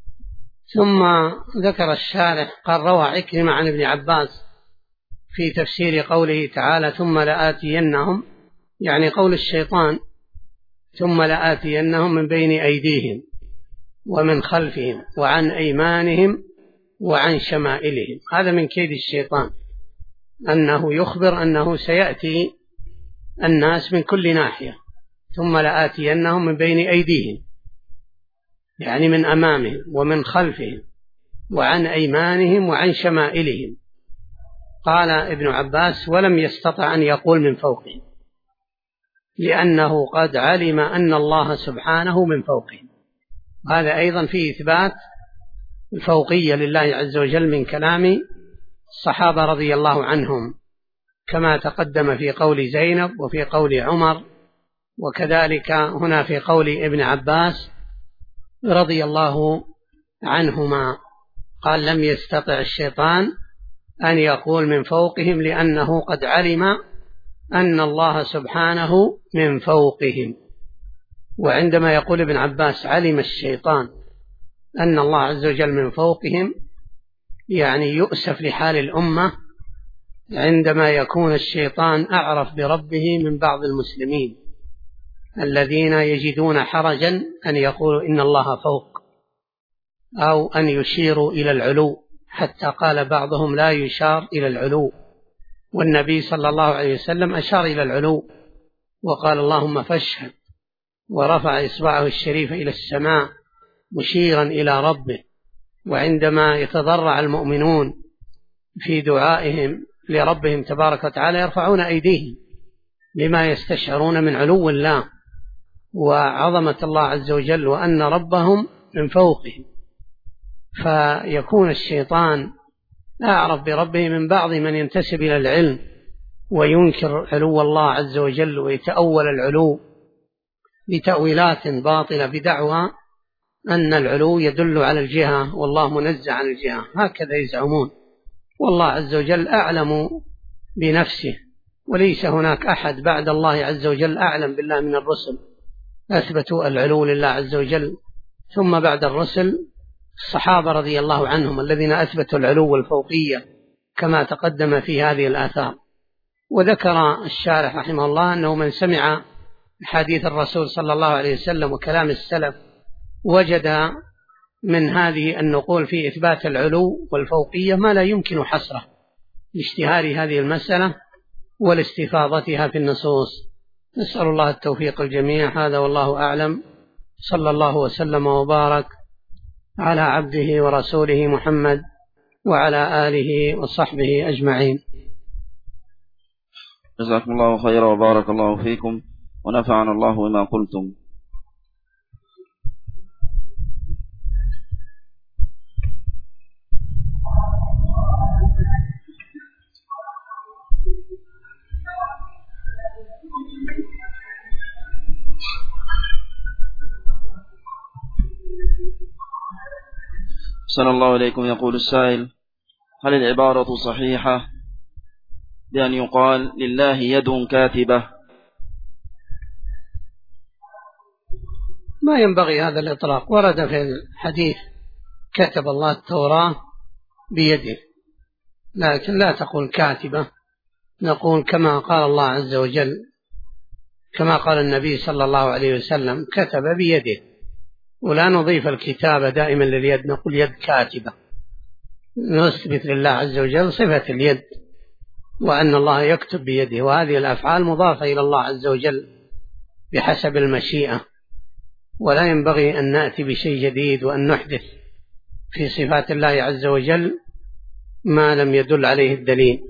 ثم ذكر الشارح قال: روى عكرمة عن ابن عباس في تفسير قوله تعالى: ثم لآتينهم، يعني قول الشيطان: ثم لآتينهم من بين أيديهم ومن خلفهم وعن أيمانهم وعن شمائلهم. هذا من كيد الشيطان، أنه يخبر أنه سيأتي الناس من كل ناحية. ثم لآتينهم من بين أيديهم يعني من أمامهم ومن خلفهم وعن أيمانهم وعن شمائلهم. قال ابن عباس: ولم يستطع أن يقول من فوقهم لأنه قد علم أن الله سبحانه من فوقهم. هذا أيضا فيه إثبات الفوقية لله عز وجل من كلام الصحابة رضي الله عنهم، كما تقدم في قول زينب وفي قول عمر، وكذلك هنا في قول ابن عباس رضي الله عنهما. قال: لم يستطع الشيطان أن يقول من فوقهم لأنه قد علم أن الله سبحانه من فوقهم. وعندما يقول ابن عباس علم الشيطان أن الله عز وجل من فوقهم، يعني يؤسف لحال الأمة عندما يكون الشيطان أعرف بربه من بعض المسلمين الذين يجدون حرجا أن يقولوا إن الله فوق، أو أن يشيروا إلى العلو، حتى قال بعضهم: لا يشار إلى العلو، والنبي صلى الله عليه وسلم أشار إلى العلو وقال: اللهم فاشهد، ورفع إصبعه الشريف إلى السماء مشيرا إلى ربه. وعندما يتضرع المؤمنون في دعائهم لربهم تبارك وتعالى يرفعون أيديهم لما يستشعرون من علو الله وعظمة الله عز وجل وأن ربهم من فوقهم. فيكون الشيطان أعرف بربه من بعض من ينتسب إلى العلم وينكر علو الله عز وجل ويتأول العلو بتأويلات باطلة بدعوى أن العلو يدل على الجهة والله منزه عن الجهة، هكذا يزعمون. والله عز وجل أعلم بنفسه، وليس هناك أحد بعد الله عز وجل أعلم بالله من الرسل، أثبتوا العلو لله عز وجل. ثم بعد الرسل الصحابة رضي الله عنهم الذين أثبتوا العلو والفوقية كما تقدم في هذه الآثار. وذكر الشارح رحمه الله أنه من سمع حديث الرسول صلى الله عليه وسلم وكلام السلف وجد من هذه النقول في إثبات العلو والفوقية ما لا يمكن حصره لاشتهار هذه المسألة ولاستفاضتها في النصوص. نسأل الله التوفيق الجميع. هذا والله أعلم. صلى الله وسلم وبارك على عبده ورسوله محمد وعلى آله وصحبه أجمعين.
جزاكم الله خيرا وبارك الله فيكم ونفعنا الله بما قلتم. أحسن الله إليكم. يقول السائل: هل العبارة صحيحة بأن يقال لله يد كاتبة؟
ما ينبغي هذا الإطلاق. ورد في الحديث: كتب الله التوراة بيده، لكن لا تقول كاتبة، نقول كما قال الله عز وجل، كما قال النبي صلى الله عليه وسلم كتب بيده، ولا نضيف الكتابة دائما لليد، نقول يد كاتبة، نثبت لله عز وجل صفة اليد وأن الله يكتب بيده، وهذه الأفعال مضافة إلى الله عز وجل بحسب المشيئة، ولا ينبغي أن نأتي بشيء جديد وأن نحدث في صفات الله عز وجل ما لم يدل عليه الدليل.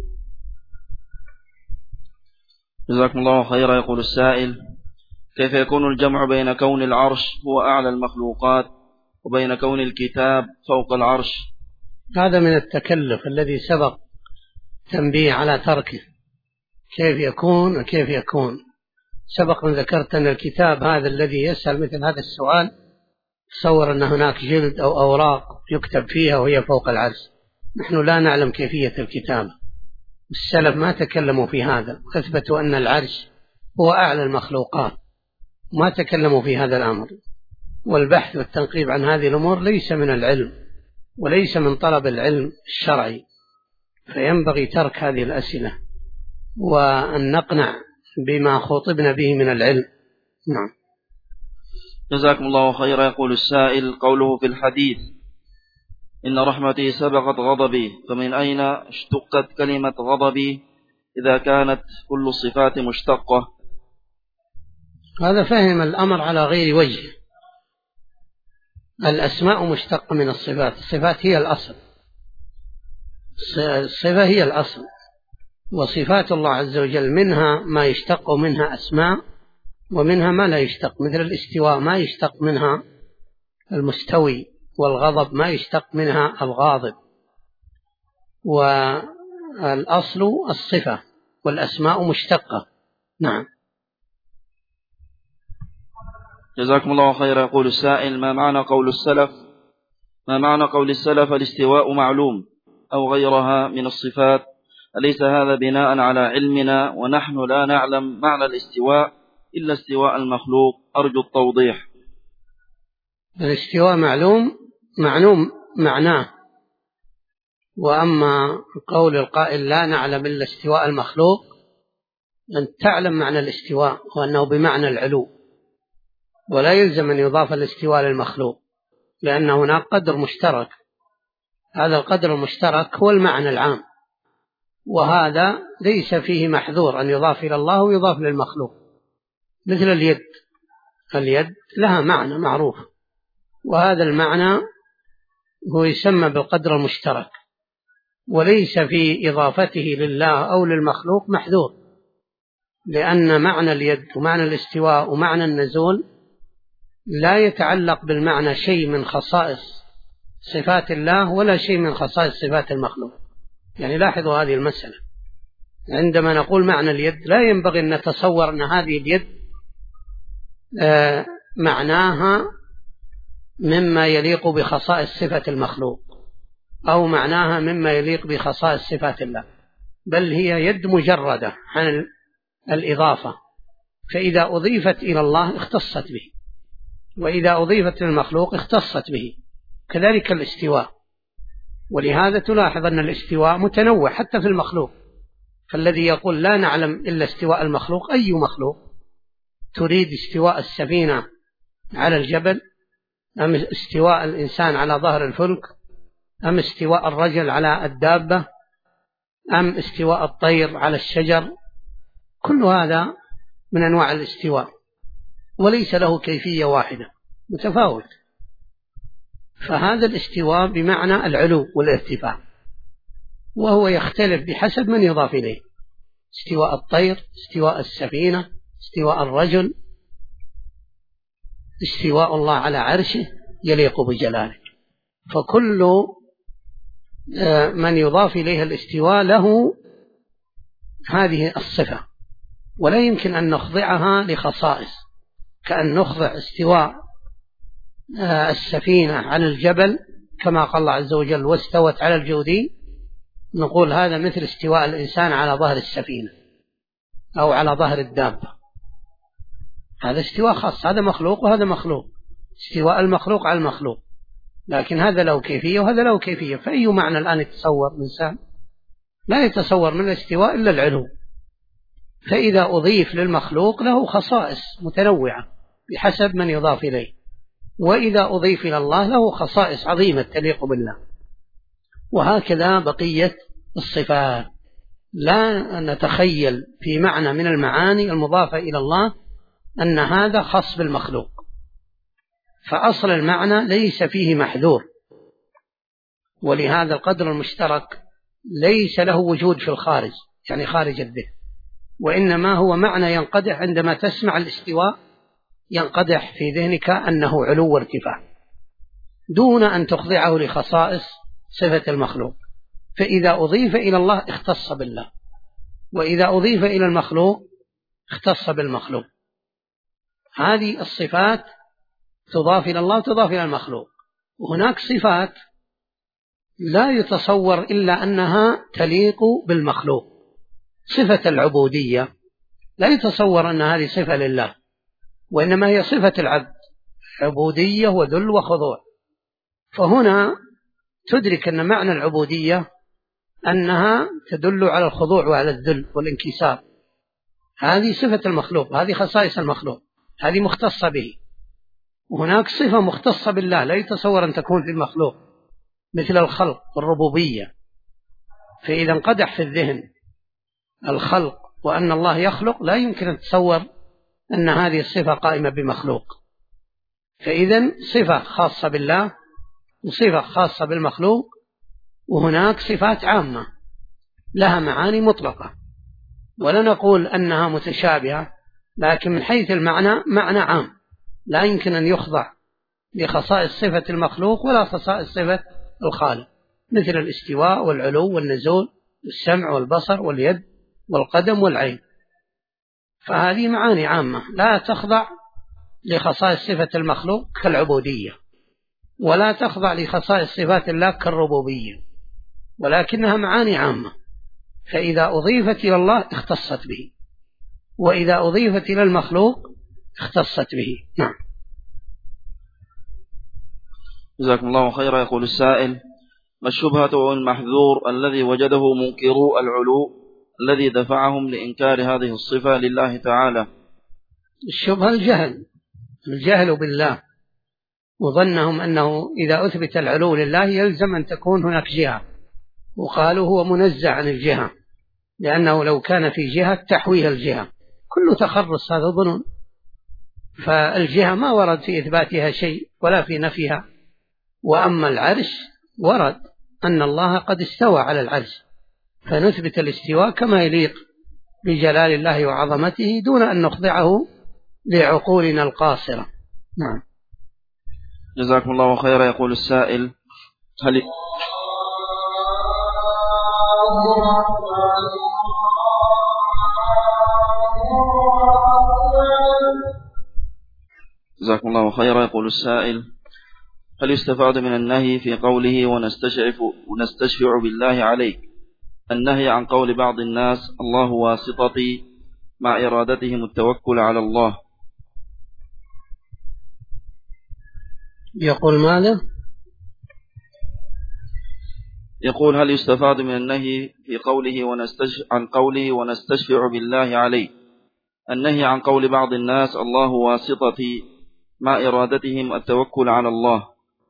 جزاكم الله خيرا. يقول السائل: كيف يكون الجمع بين كون العرش هو أعلى المخلوقات وبين كون الكتاب فوق العرش؟
هذا من التكلف الذي سبق تنبيه على تركه. كيف يكون وكيف يكون؟ سبق من ذكرت أن الكتاب هذا الذي يسأل مثل هذا السؤال تصور أن هناك جلد أو أوراق يكتب فيها وهي فوق العرش. نحن لا نعلم كيفية الكتابة، السلف ما تكلموا في هذا، أثبتوا أن العرش هو أعلى المخلوقات، ما تكلموا في هذا الأمر. والبحث والتنقيب عن هذه الأمور ليس من العلم وليس من طلب العلم الشرعي، فينبغي ترك هذه الأسئلة وأن نقنع بما خطبنا به من العلم. نعم.
جزاكم الله خيرا. يقول السائل: قوله في الحديث إن رحمتي سبقت غضبي، فمن أين اشتقت كلمة غضبي إذا كانت كل الصفات مشتقة؟
هذا فهم الأمر على غير وجه. الأسماء مشتقة من الصفات، الصفات هي الأصل، الصفة هي الأصل، وصفات الله عز وجل منها ما يشتق منها أسماء ومنها ما لا يشتق، مثل الاستواء ما يشتق منها المستوي، والغضب ما يشتق منها الغاضب، والأصل الصفة والأسماء مشتقة. نعم.
جزاكم الله خيرا. يقول السائل: ما معنى قول السلف الاستواء معلوم أو غيرها من الصفات؟ أليس هذا بناء على علمنا ونحن لا نعلم معنى الاستواء إلا استواء المخلوق؟ أرجو التوضيح.
الاستواء معلوم معناه، وأما قول القائل لا نعلم إلا استواء المخلوق، أن تعلم معنى الاستواء وأنه بمعنى العلو، ولا يلزم أن يضاف الاستواء للمخلوق، لأن هناك قدر مشترك، هذا القدر المشترك هو المعنى العام، وهذا ليس فيه محذور أن يضاف إلى الله ويضاف للمخلوق. مثل اليد لها معنى معروف، وهذا المعنى هو يسمى بالقدر المشترك، وليس في إضافته لله أو للمخلوق محذور، لأن معنى اليد ومعنى الاستواء ومعنى النزول لا يتعلق بالمعنى شيء من خصائص صفات الله ولا شيء من خصائص صفات المخلوق. يعني لاحظوا هذه المسألة، عندما نقول معنى اليد لا ينبغي أن نتصور أن هذه اليد معناها مما يليق بخصائص صفة المخلوق أو معناها مما يليق بخصائص صفات الله، بل هي يد مجردة عن الإضافة، فإذا أضيفت إلى الله اختصت به، وإذا أضيفت للمخلوق اختصت به، كذلك الاستواء. ولهذا تلاحظ أن الاستواء متنوع حتى في المخلوق، فالذي يقول لا نعلم إلا استواء المخلوق، أي مخلوق؟ تريد استواء السفينة على الجبل، أم استواء الإنسان على ظهر الفلك، أم استواء الرجل على الدابة، أم استواء الطير على الشجر؟ كل هذا من أنواع الاستواء، وليس له كيفية واحدة، متفاوت. فهذا الاستواء بمعنى العلو والارتفاع، وهو يختلف بحسب من يضاف إليه، استواء الطير، استواء السفينة، استواء الرجل، استواء الله على عرشه يليق بجلاله. فكل من يضاف إليه الاستواء له هذه الصفة، ولا يمكن أن نخضعها لخصائص، كأن نخضع استواء السفينة على الجبل كما قال الله عز وجل واستوت على الجودي، نقول هذا مثل استواء الإنسان على ظهر السفينة أو على ظهر الدابة، هذا استواء خاص، هذا مخلوق وهذا مخلوق، استواء المخلوق على المخلوق، لكن هذا له كيفية وهذا له كيفية. فأي معنى الآن يتصور الإنسان لا يتصور من الاستواء إلا العلو. فإذا أضيف للمخلوق له خصائص متنوعة بحسب من يضاف إليه، وإذا أضيف إلى الله له خصائص عظيمة تليق بالله. وهكذا بقية الصفات، لا نتخيل في معنى من المعاني المضافة إلى الله أن هذا خاص بالمخلوق، فأصل المعنى ليس فيه محذور، ولهذا القدر المشترك ليس له وجود في الخارج، يعني خارج الذهن، وإنما هو معنى ينقدح عندما تسمع الاستواء، ينقدح في ذهنك أنه علو وارتفاع دون أن تخضعه لخصائص صفة المخلوق. فإذا أضيف إلى الله اختص بالله، وإذا أضيف إلى المخلوق اختص بالمخلوق. هذه الصفات تضاف إلى الله وتضاف إلى المخلوق. وهناك صفات لا يتصور إلا أنها تليق بالمخلوق. صفة العبودية لا يتصور أن هذه صفة لله، وإنما هي صفة العبد، عبودية وذل وخضوع. فهنا تدرك أن معنى العبودية أنها تدل على الخضوع وعلى الذل والانكسار. هذه صفة المخلوق، هذه خصائص المخلوق، هذه مختصة به. وهناك صفة مختصة بالله لا يتصور أن تكون في المخلوق، مثل الخلق والربوبية. فإذا انقدح في الذهن الخلق وأن الله يخلق، لا يمكن أن تتصور أن هذه الصفة قائمة بمخلوق. فإذا صفة خاصة بالله وصفة خاصة بالمخلوق. وهناك صفات عامة لها معاني مطلقة، ولا نقول أنها متشابهة، لكن من حيث المعنى معنى عام لا يمكن أن يخضع لخصائص صفة المخلوق ولا خصائص صفة الخالق، مثل الاستواء والعلو والنزول والسمع والبصر واليد والقدم والعين. فهذه معاني عامة لا تخضع لخصائص صفة المخلوق كالعبودية، ولا تخضع لخصائص صفات الله كالربوبية، ولكنها معاني عامة. فإذا أضيفت إلى الله اختصت به، وإذا أضيفت إلى المخلوق اختصت به. نعم.
جزاكم الله خيرا. يقول السائل: ما الشبهة والمحذور الذي وجده منكرو العلو الذي دفعهم لإنكار هذه الصفة لله تعالى؟
الشبهة الجهل بالله، وظنهم أنه إذا أثبت العلو لله يلزم أن تكون هناك جهة، وقالوا هو منزع عن الجهة، لأنه لو كان في جهة تحويها الجهة. كل تخرص هذا ظنون. فالجهة ما ورد في إثباتها شيء ولا في نفيها. وأما العرش ورد أن الله قد استوى على العرش، فنثبت الاستواء كما يليق بجلال الله وعظمته دون أن نخضعه لعقولنا القاصرة. نعم.
جزاكم الله خيرا. يقول السائل: جزاكم الله خيرا. يقول السائل: هل يستفاد من النهي في قوله ونستشفع بالله عليك النهي عن قول بعض الناس الله واسطتي مع إرادتهم التوكل على الله؟
يقول ماذا؟
يقول: هل يستفاد من النهي في قوله عن قوله ونستشفع بالله عليك النهي عن قول بعض الناس الله واسطتي مع إرادتهم التوكل على الله؟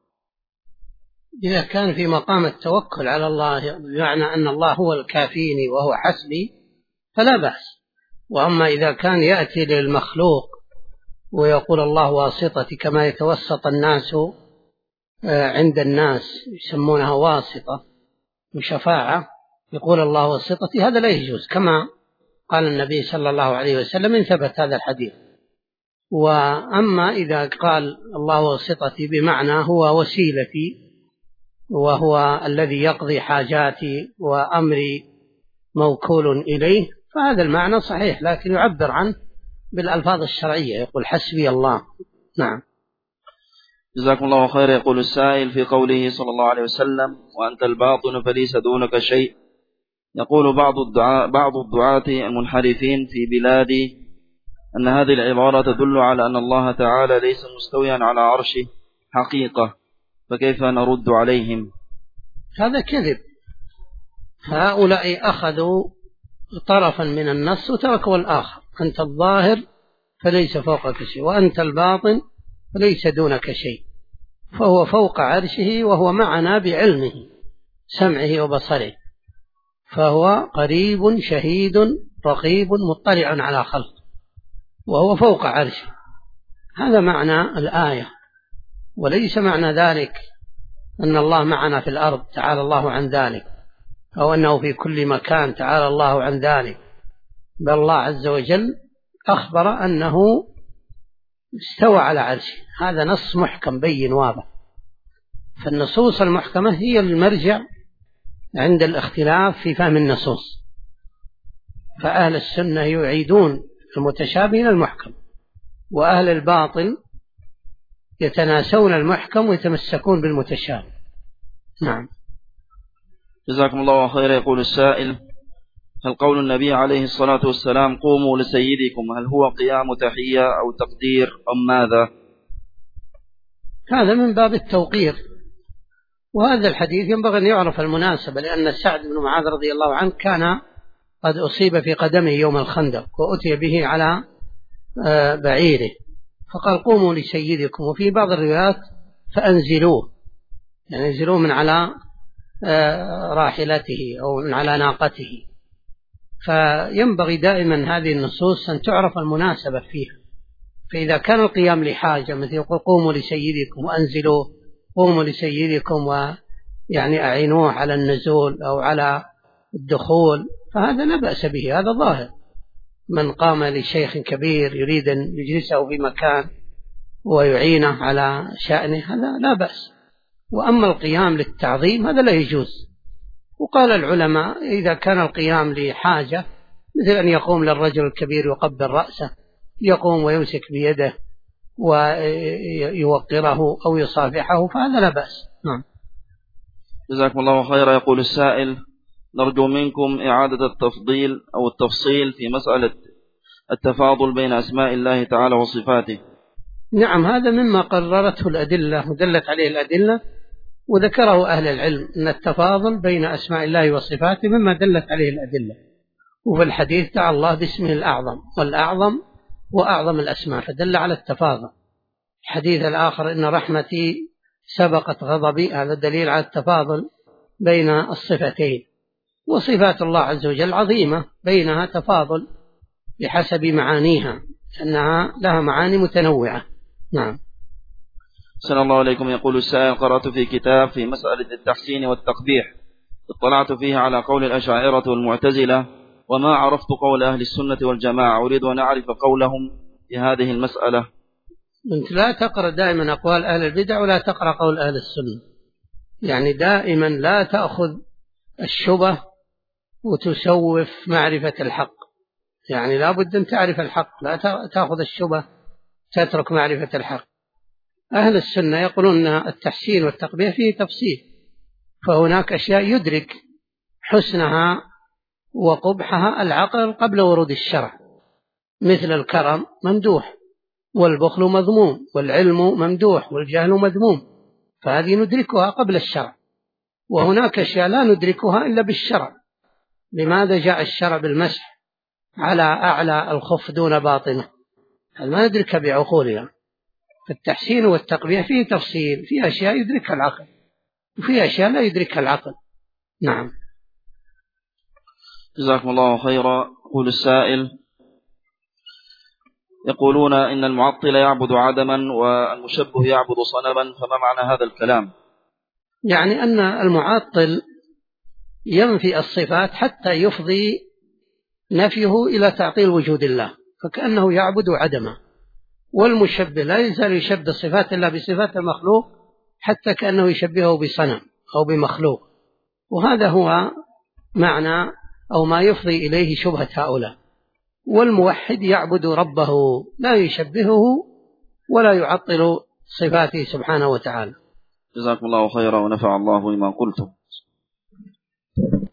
إذا كان في مقام التوكل على الله بمعنى أن الله هو الكافيني وهو حسبي فلا بأس. وأما إذا كان يأتي للمخلوق ويقول الله واسطتي كما يتوسط الناس عند الناس يسمونها واسطة وشفاعة، يقول الله واسطتي، هذا لا يجوز، كما قال النبي صلى الله عليه وسلم إن ثبت هذا الحديث. وأما إذا قال الله واسطتي بمعنى هو وسيلتي وهو الذي يقضي حاجاتي وأمري موكول إليه، فهذا المعنى صحيح، لكن يعبر عنه بالألفاظ الشرعية، يقول حسبي الله. نعم.
جزاكم الله خيرا. يقول السائل: في قوله صلى الله عليه وسلم وأنت الباطن فليس دونك شيء، يقول بعض الدعاة المنحرفين في بلادي أن هذه العبارة تدل على أن الله تعالى ليس مستويا على عرشه حقيقة، فكيف نرد عليهم؟
هذا كذب، فهؤلاء أخذوا طرفا من النص وتركوا الآخر. أنت الظاهر فليس فوقك شيء، وأنت الباطن فليس دونك شيء، فهو فوق عرشه وهو معنا بعلمه سمعه وبصره، فهو قريب شهيد رقيب مطلع على خلقه، وهو فوق عرشه. هذا معنى الآية، وليس معنى ذلك أن الله معنا في الأرض تعالى الله عن ذلك، أو أنه في كل مكان تعالى الله عن ذلك، بل الله عز وجل أخبر أنه استوى على عرشه. هذا نص محكم بين واضح. فالنصوص المحكمة هي المرجع عند الاختلاف في فهم النصوص، فأهل السنة يعيدون المتشابه إلى المحكم، وأهل الباطل يتناسون المحكم ويتمسكون بالمتشابه. نعم.
جزاكم الله خيرا. يقول السائل: هل قول النبي عليه الصلاة والسلام قوموا لسيدكم هل هو قيام تحية أو تقدير أم ماذا؟
هذا من باب التوقير، وهذا الحديث ينبغي أن يعرف المناسبة، لأن سعد بن معاذ رضي الله عنه كان قد أصيب في قدمه يوم الخندق وأتي به على بعيره، فقال قوموا لسيدكم، وفي بعض الروايات فأنزلوه، يعني انزلوه من على راحلته أو من على ناقته. فينبغي دائما هذه النصوص أن تعرف المناسبة فيها، فإذا كان القيام لحاجة مثل يقول قوموا لسيدكم وأنزلوه، قوموا لسيدكم ويعني أعينوه على النزول أو على الدخول، فهذا لا بأس به، هذا ظاهر. من قام لشيخ كبير يريد أن يجلسه في مكان ويعينه على شأنه هذا لا بأس. وأما القيام للتعظيم هذا لا يجوز. وقال العلماء إذا كان القيام لحاجة مثل أن يقوم للرجل الكبير يقبل رأسه، يقوم ويمسك بيده ويوقره أو يصافحه، فهذا لا بأس. نعم.
جزاكم الله خيرا. يقول السائل: نرجو منكم إعادة التفضيل أو التفصيل في مسألة التفاضل بين أسماء الله تعالى وصفاته.
نعم، هذا مما قررته الأدلة ودلت عليه الأدلة، وذكره أهل العلم أن التفاضل بين أسماء الله وصفاته مما دلت عليه الأدلة. وفي الحديث دعا الله باسمه الأعظم، والأعظم وأعظم الأسماء، فدل على التفاضل. الحديث الآخر إن رحمتي سبقت غضبي، هذا دليل على التفاضل بين الصفتين. وصفات الله عز وجل عظيمة بينها تفاضل بحسب معانيها، أنها لها معاني متنوعة. نعم.
صلى الله عليكم. يقول السائل: قرأت في كتاب في مسألة التحسين والتقبيح، اطلعت فيه على قول الأشاعرة والمعتزلة، وما عرفت قول أهل السنة والجماعة، أريد أن أعرف قولهم في هذه المسألة.
أنت لا تقرأ دائما أقوال أهل البدع ولا تقرأ قول أهل السنة، يعني دائما لا تأخذ الشبه وتسوف معرفة الحق، يعني لا بد أن تعرف الحق، لا تأخذ الشبه تترك معرفة الحق. أهل السنة يقولون التحسين والتقبيح فيه تفصيل، فهناك أشياء يدرك حسنها وقبحها العقل قبل ورود الشرع، مثل الكرم ممدوح، والبخل مذموم، والعلم ممدوح، والجهل مذموم، فهذه ندركها قبل الشرع. وهناك أشياء لا ندركها إلا بالشرع. لماذا جاء الشرع بالمسح على أعلى الخف دون باطنه؟ هل ما ندركها بعقولنا؟ فالتحسين والتقبيح فيه تفصيل، فيه أشياء يدركها العقل وفيه أشياء لا يدركها العقل. نعم.
جزاكم الله خيرا. يقول السائل: يقولون إن المعطل يعبد عدما والمشبه يعبد صنما، فما معنى هذا الكلام؟
يعني أن المعطل ينفي الصفات حتى يفضي نفيه إلى تعطيل وجود الله، فكأنه يعبد عدما. والمشبه لا يزال يشبه الصفات إلا بصفات المخلوق حتى كأنه يشبهه بصنم أو بمخلوق، وهذا هو معنى أو ما يفضي إليه شبهة هؤلاء. والموحد يعبد ربه لا يشبهه ولا يعطل صفاته سبحانه وتعالى.
جزاكم الله خيرا ونفع الله بما قلتم.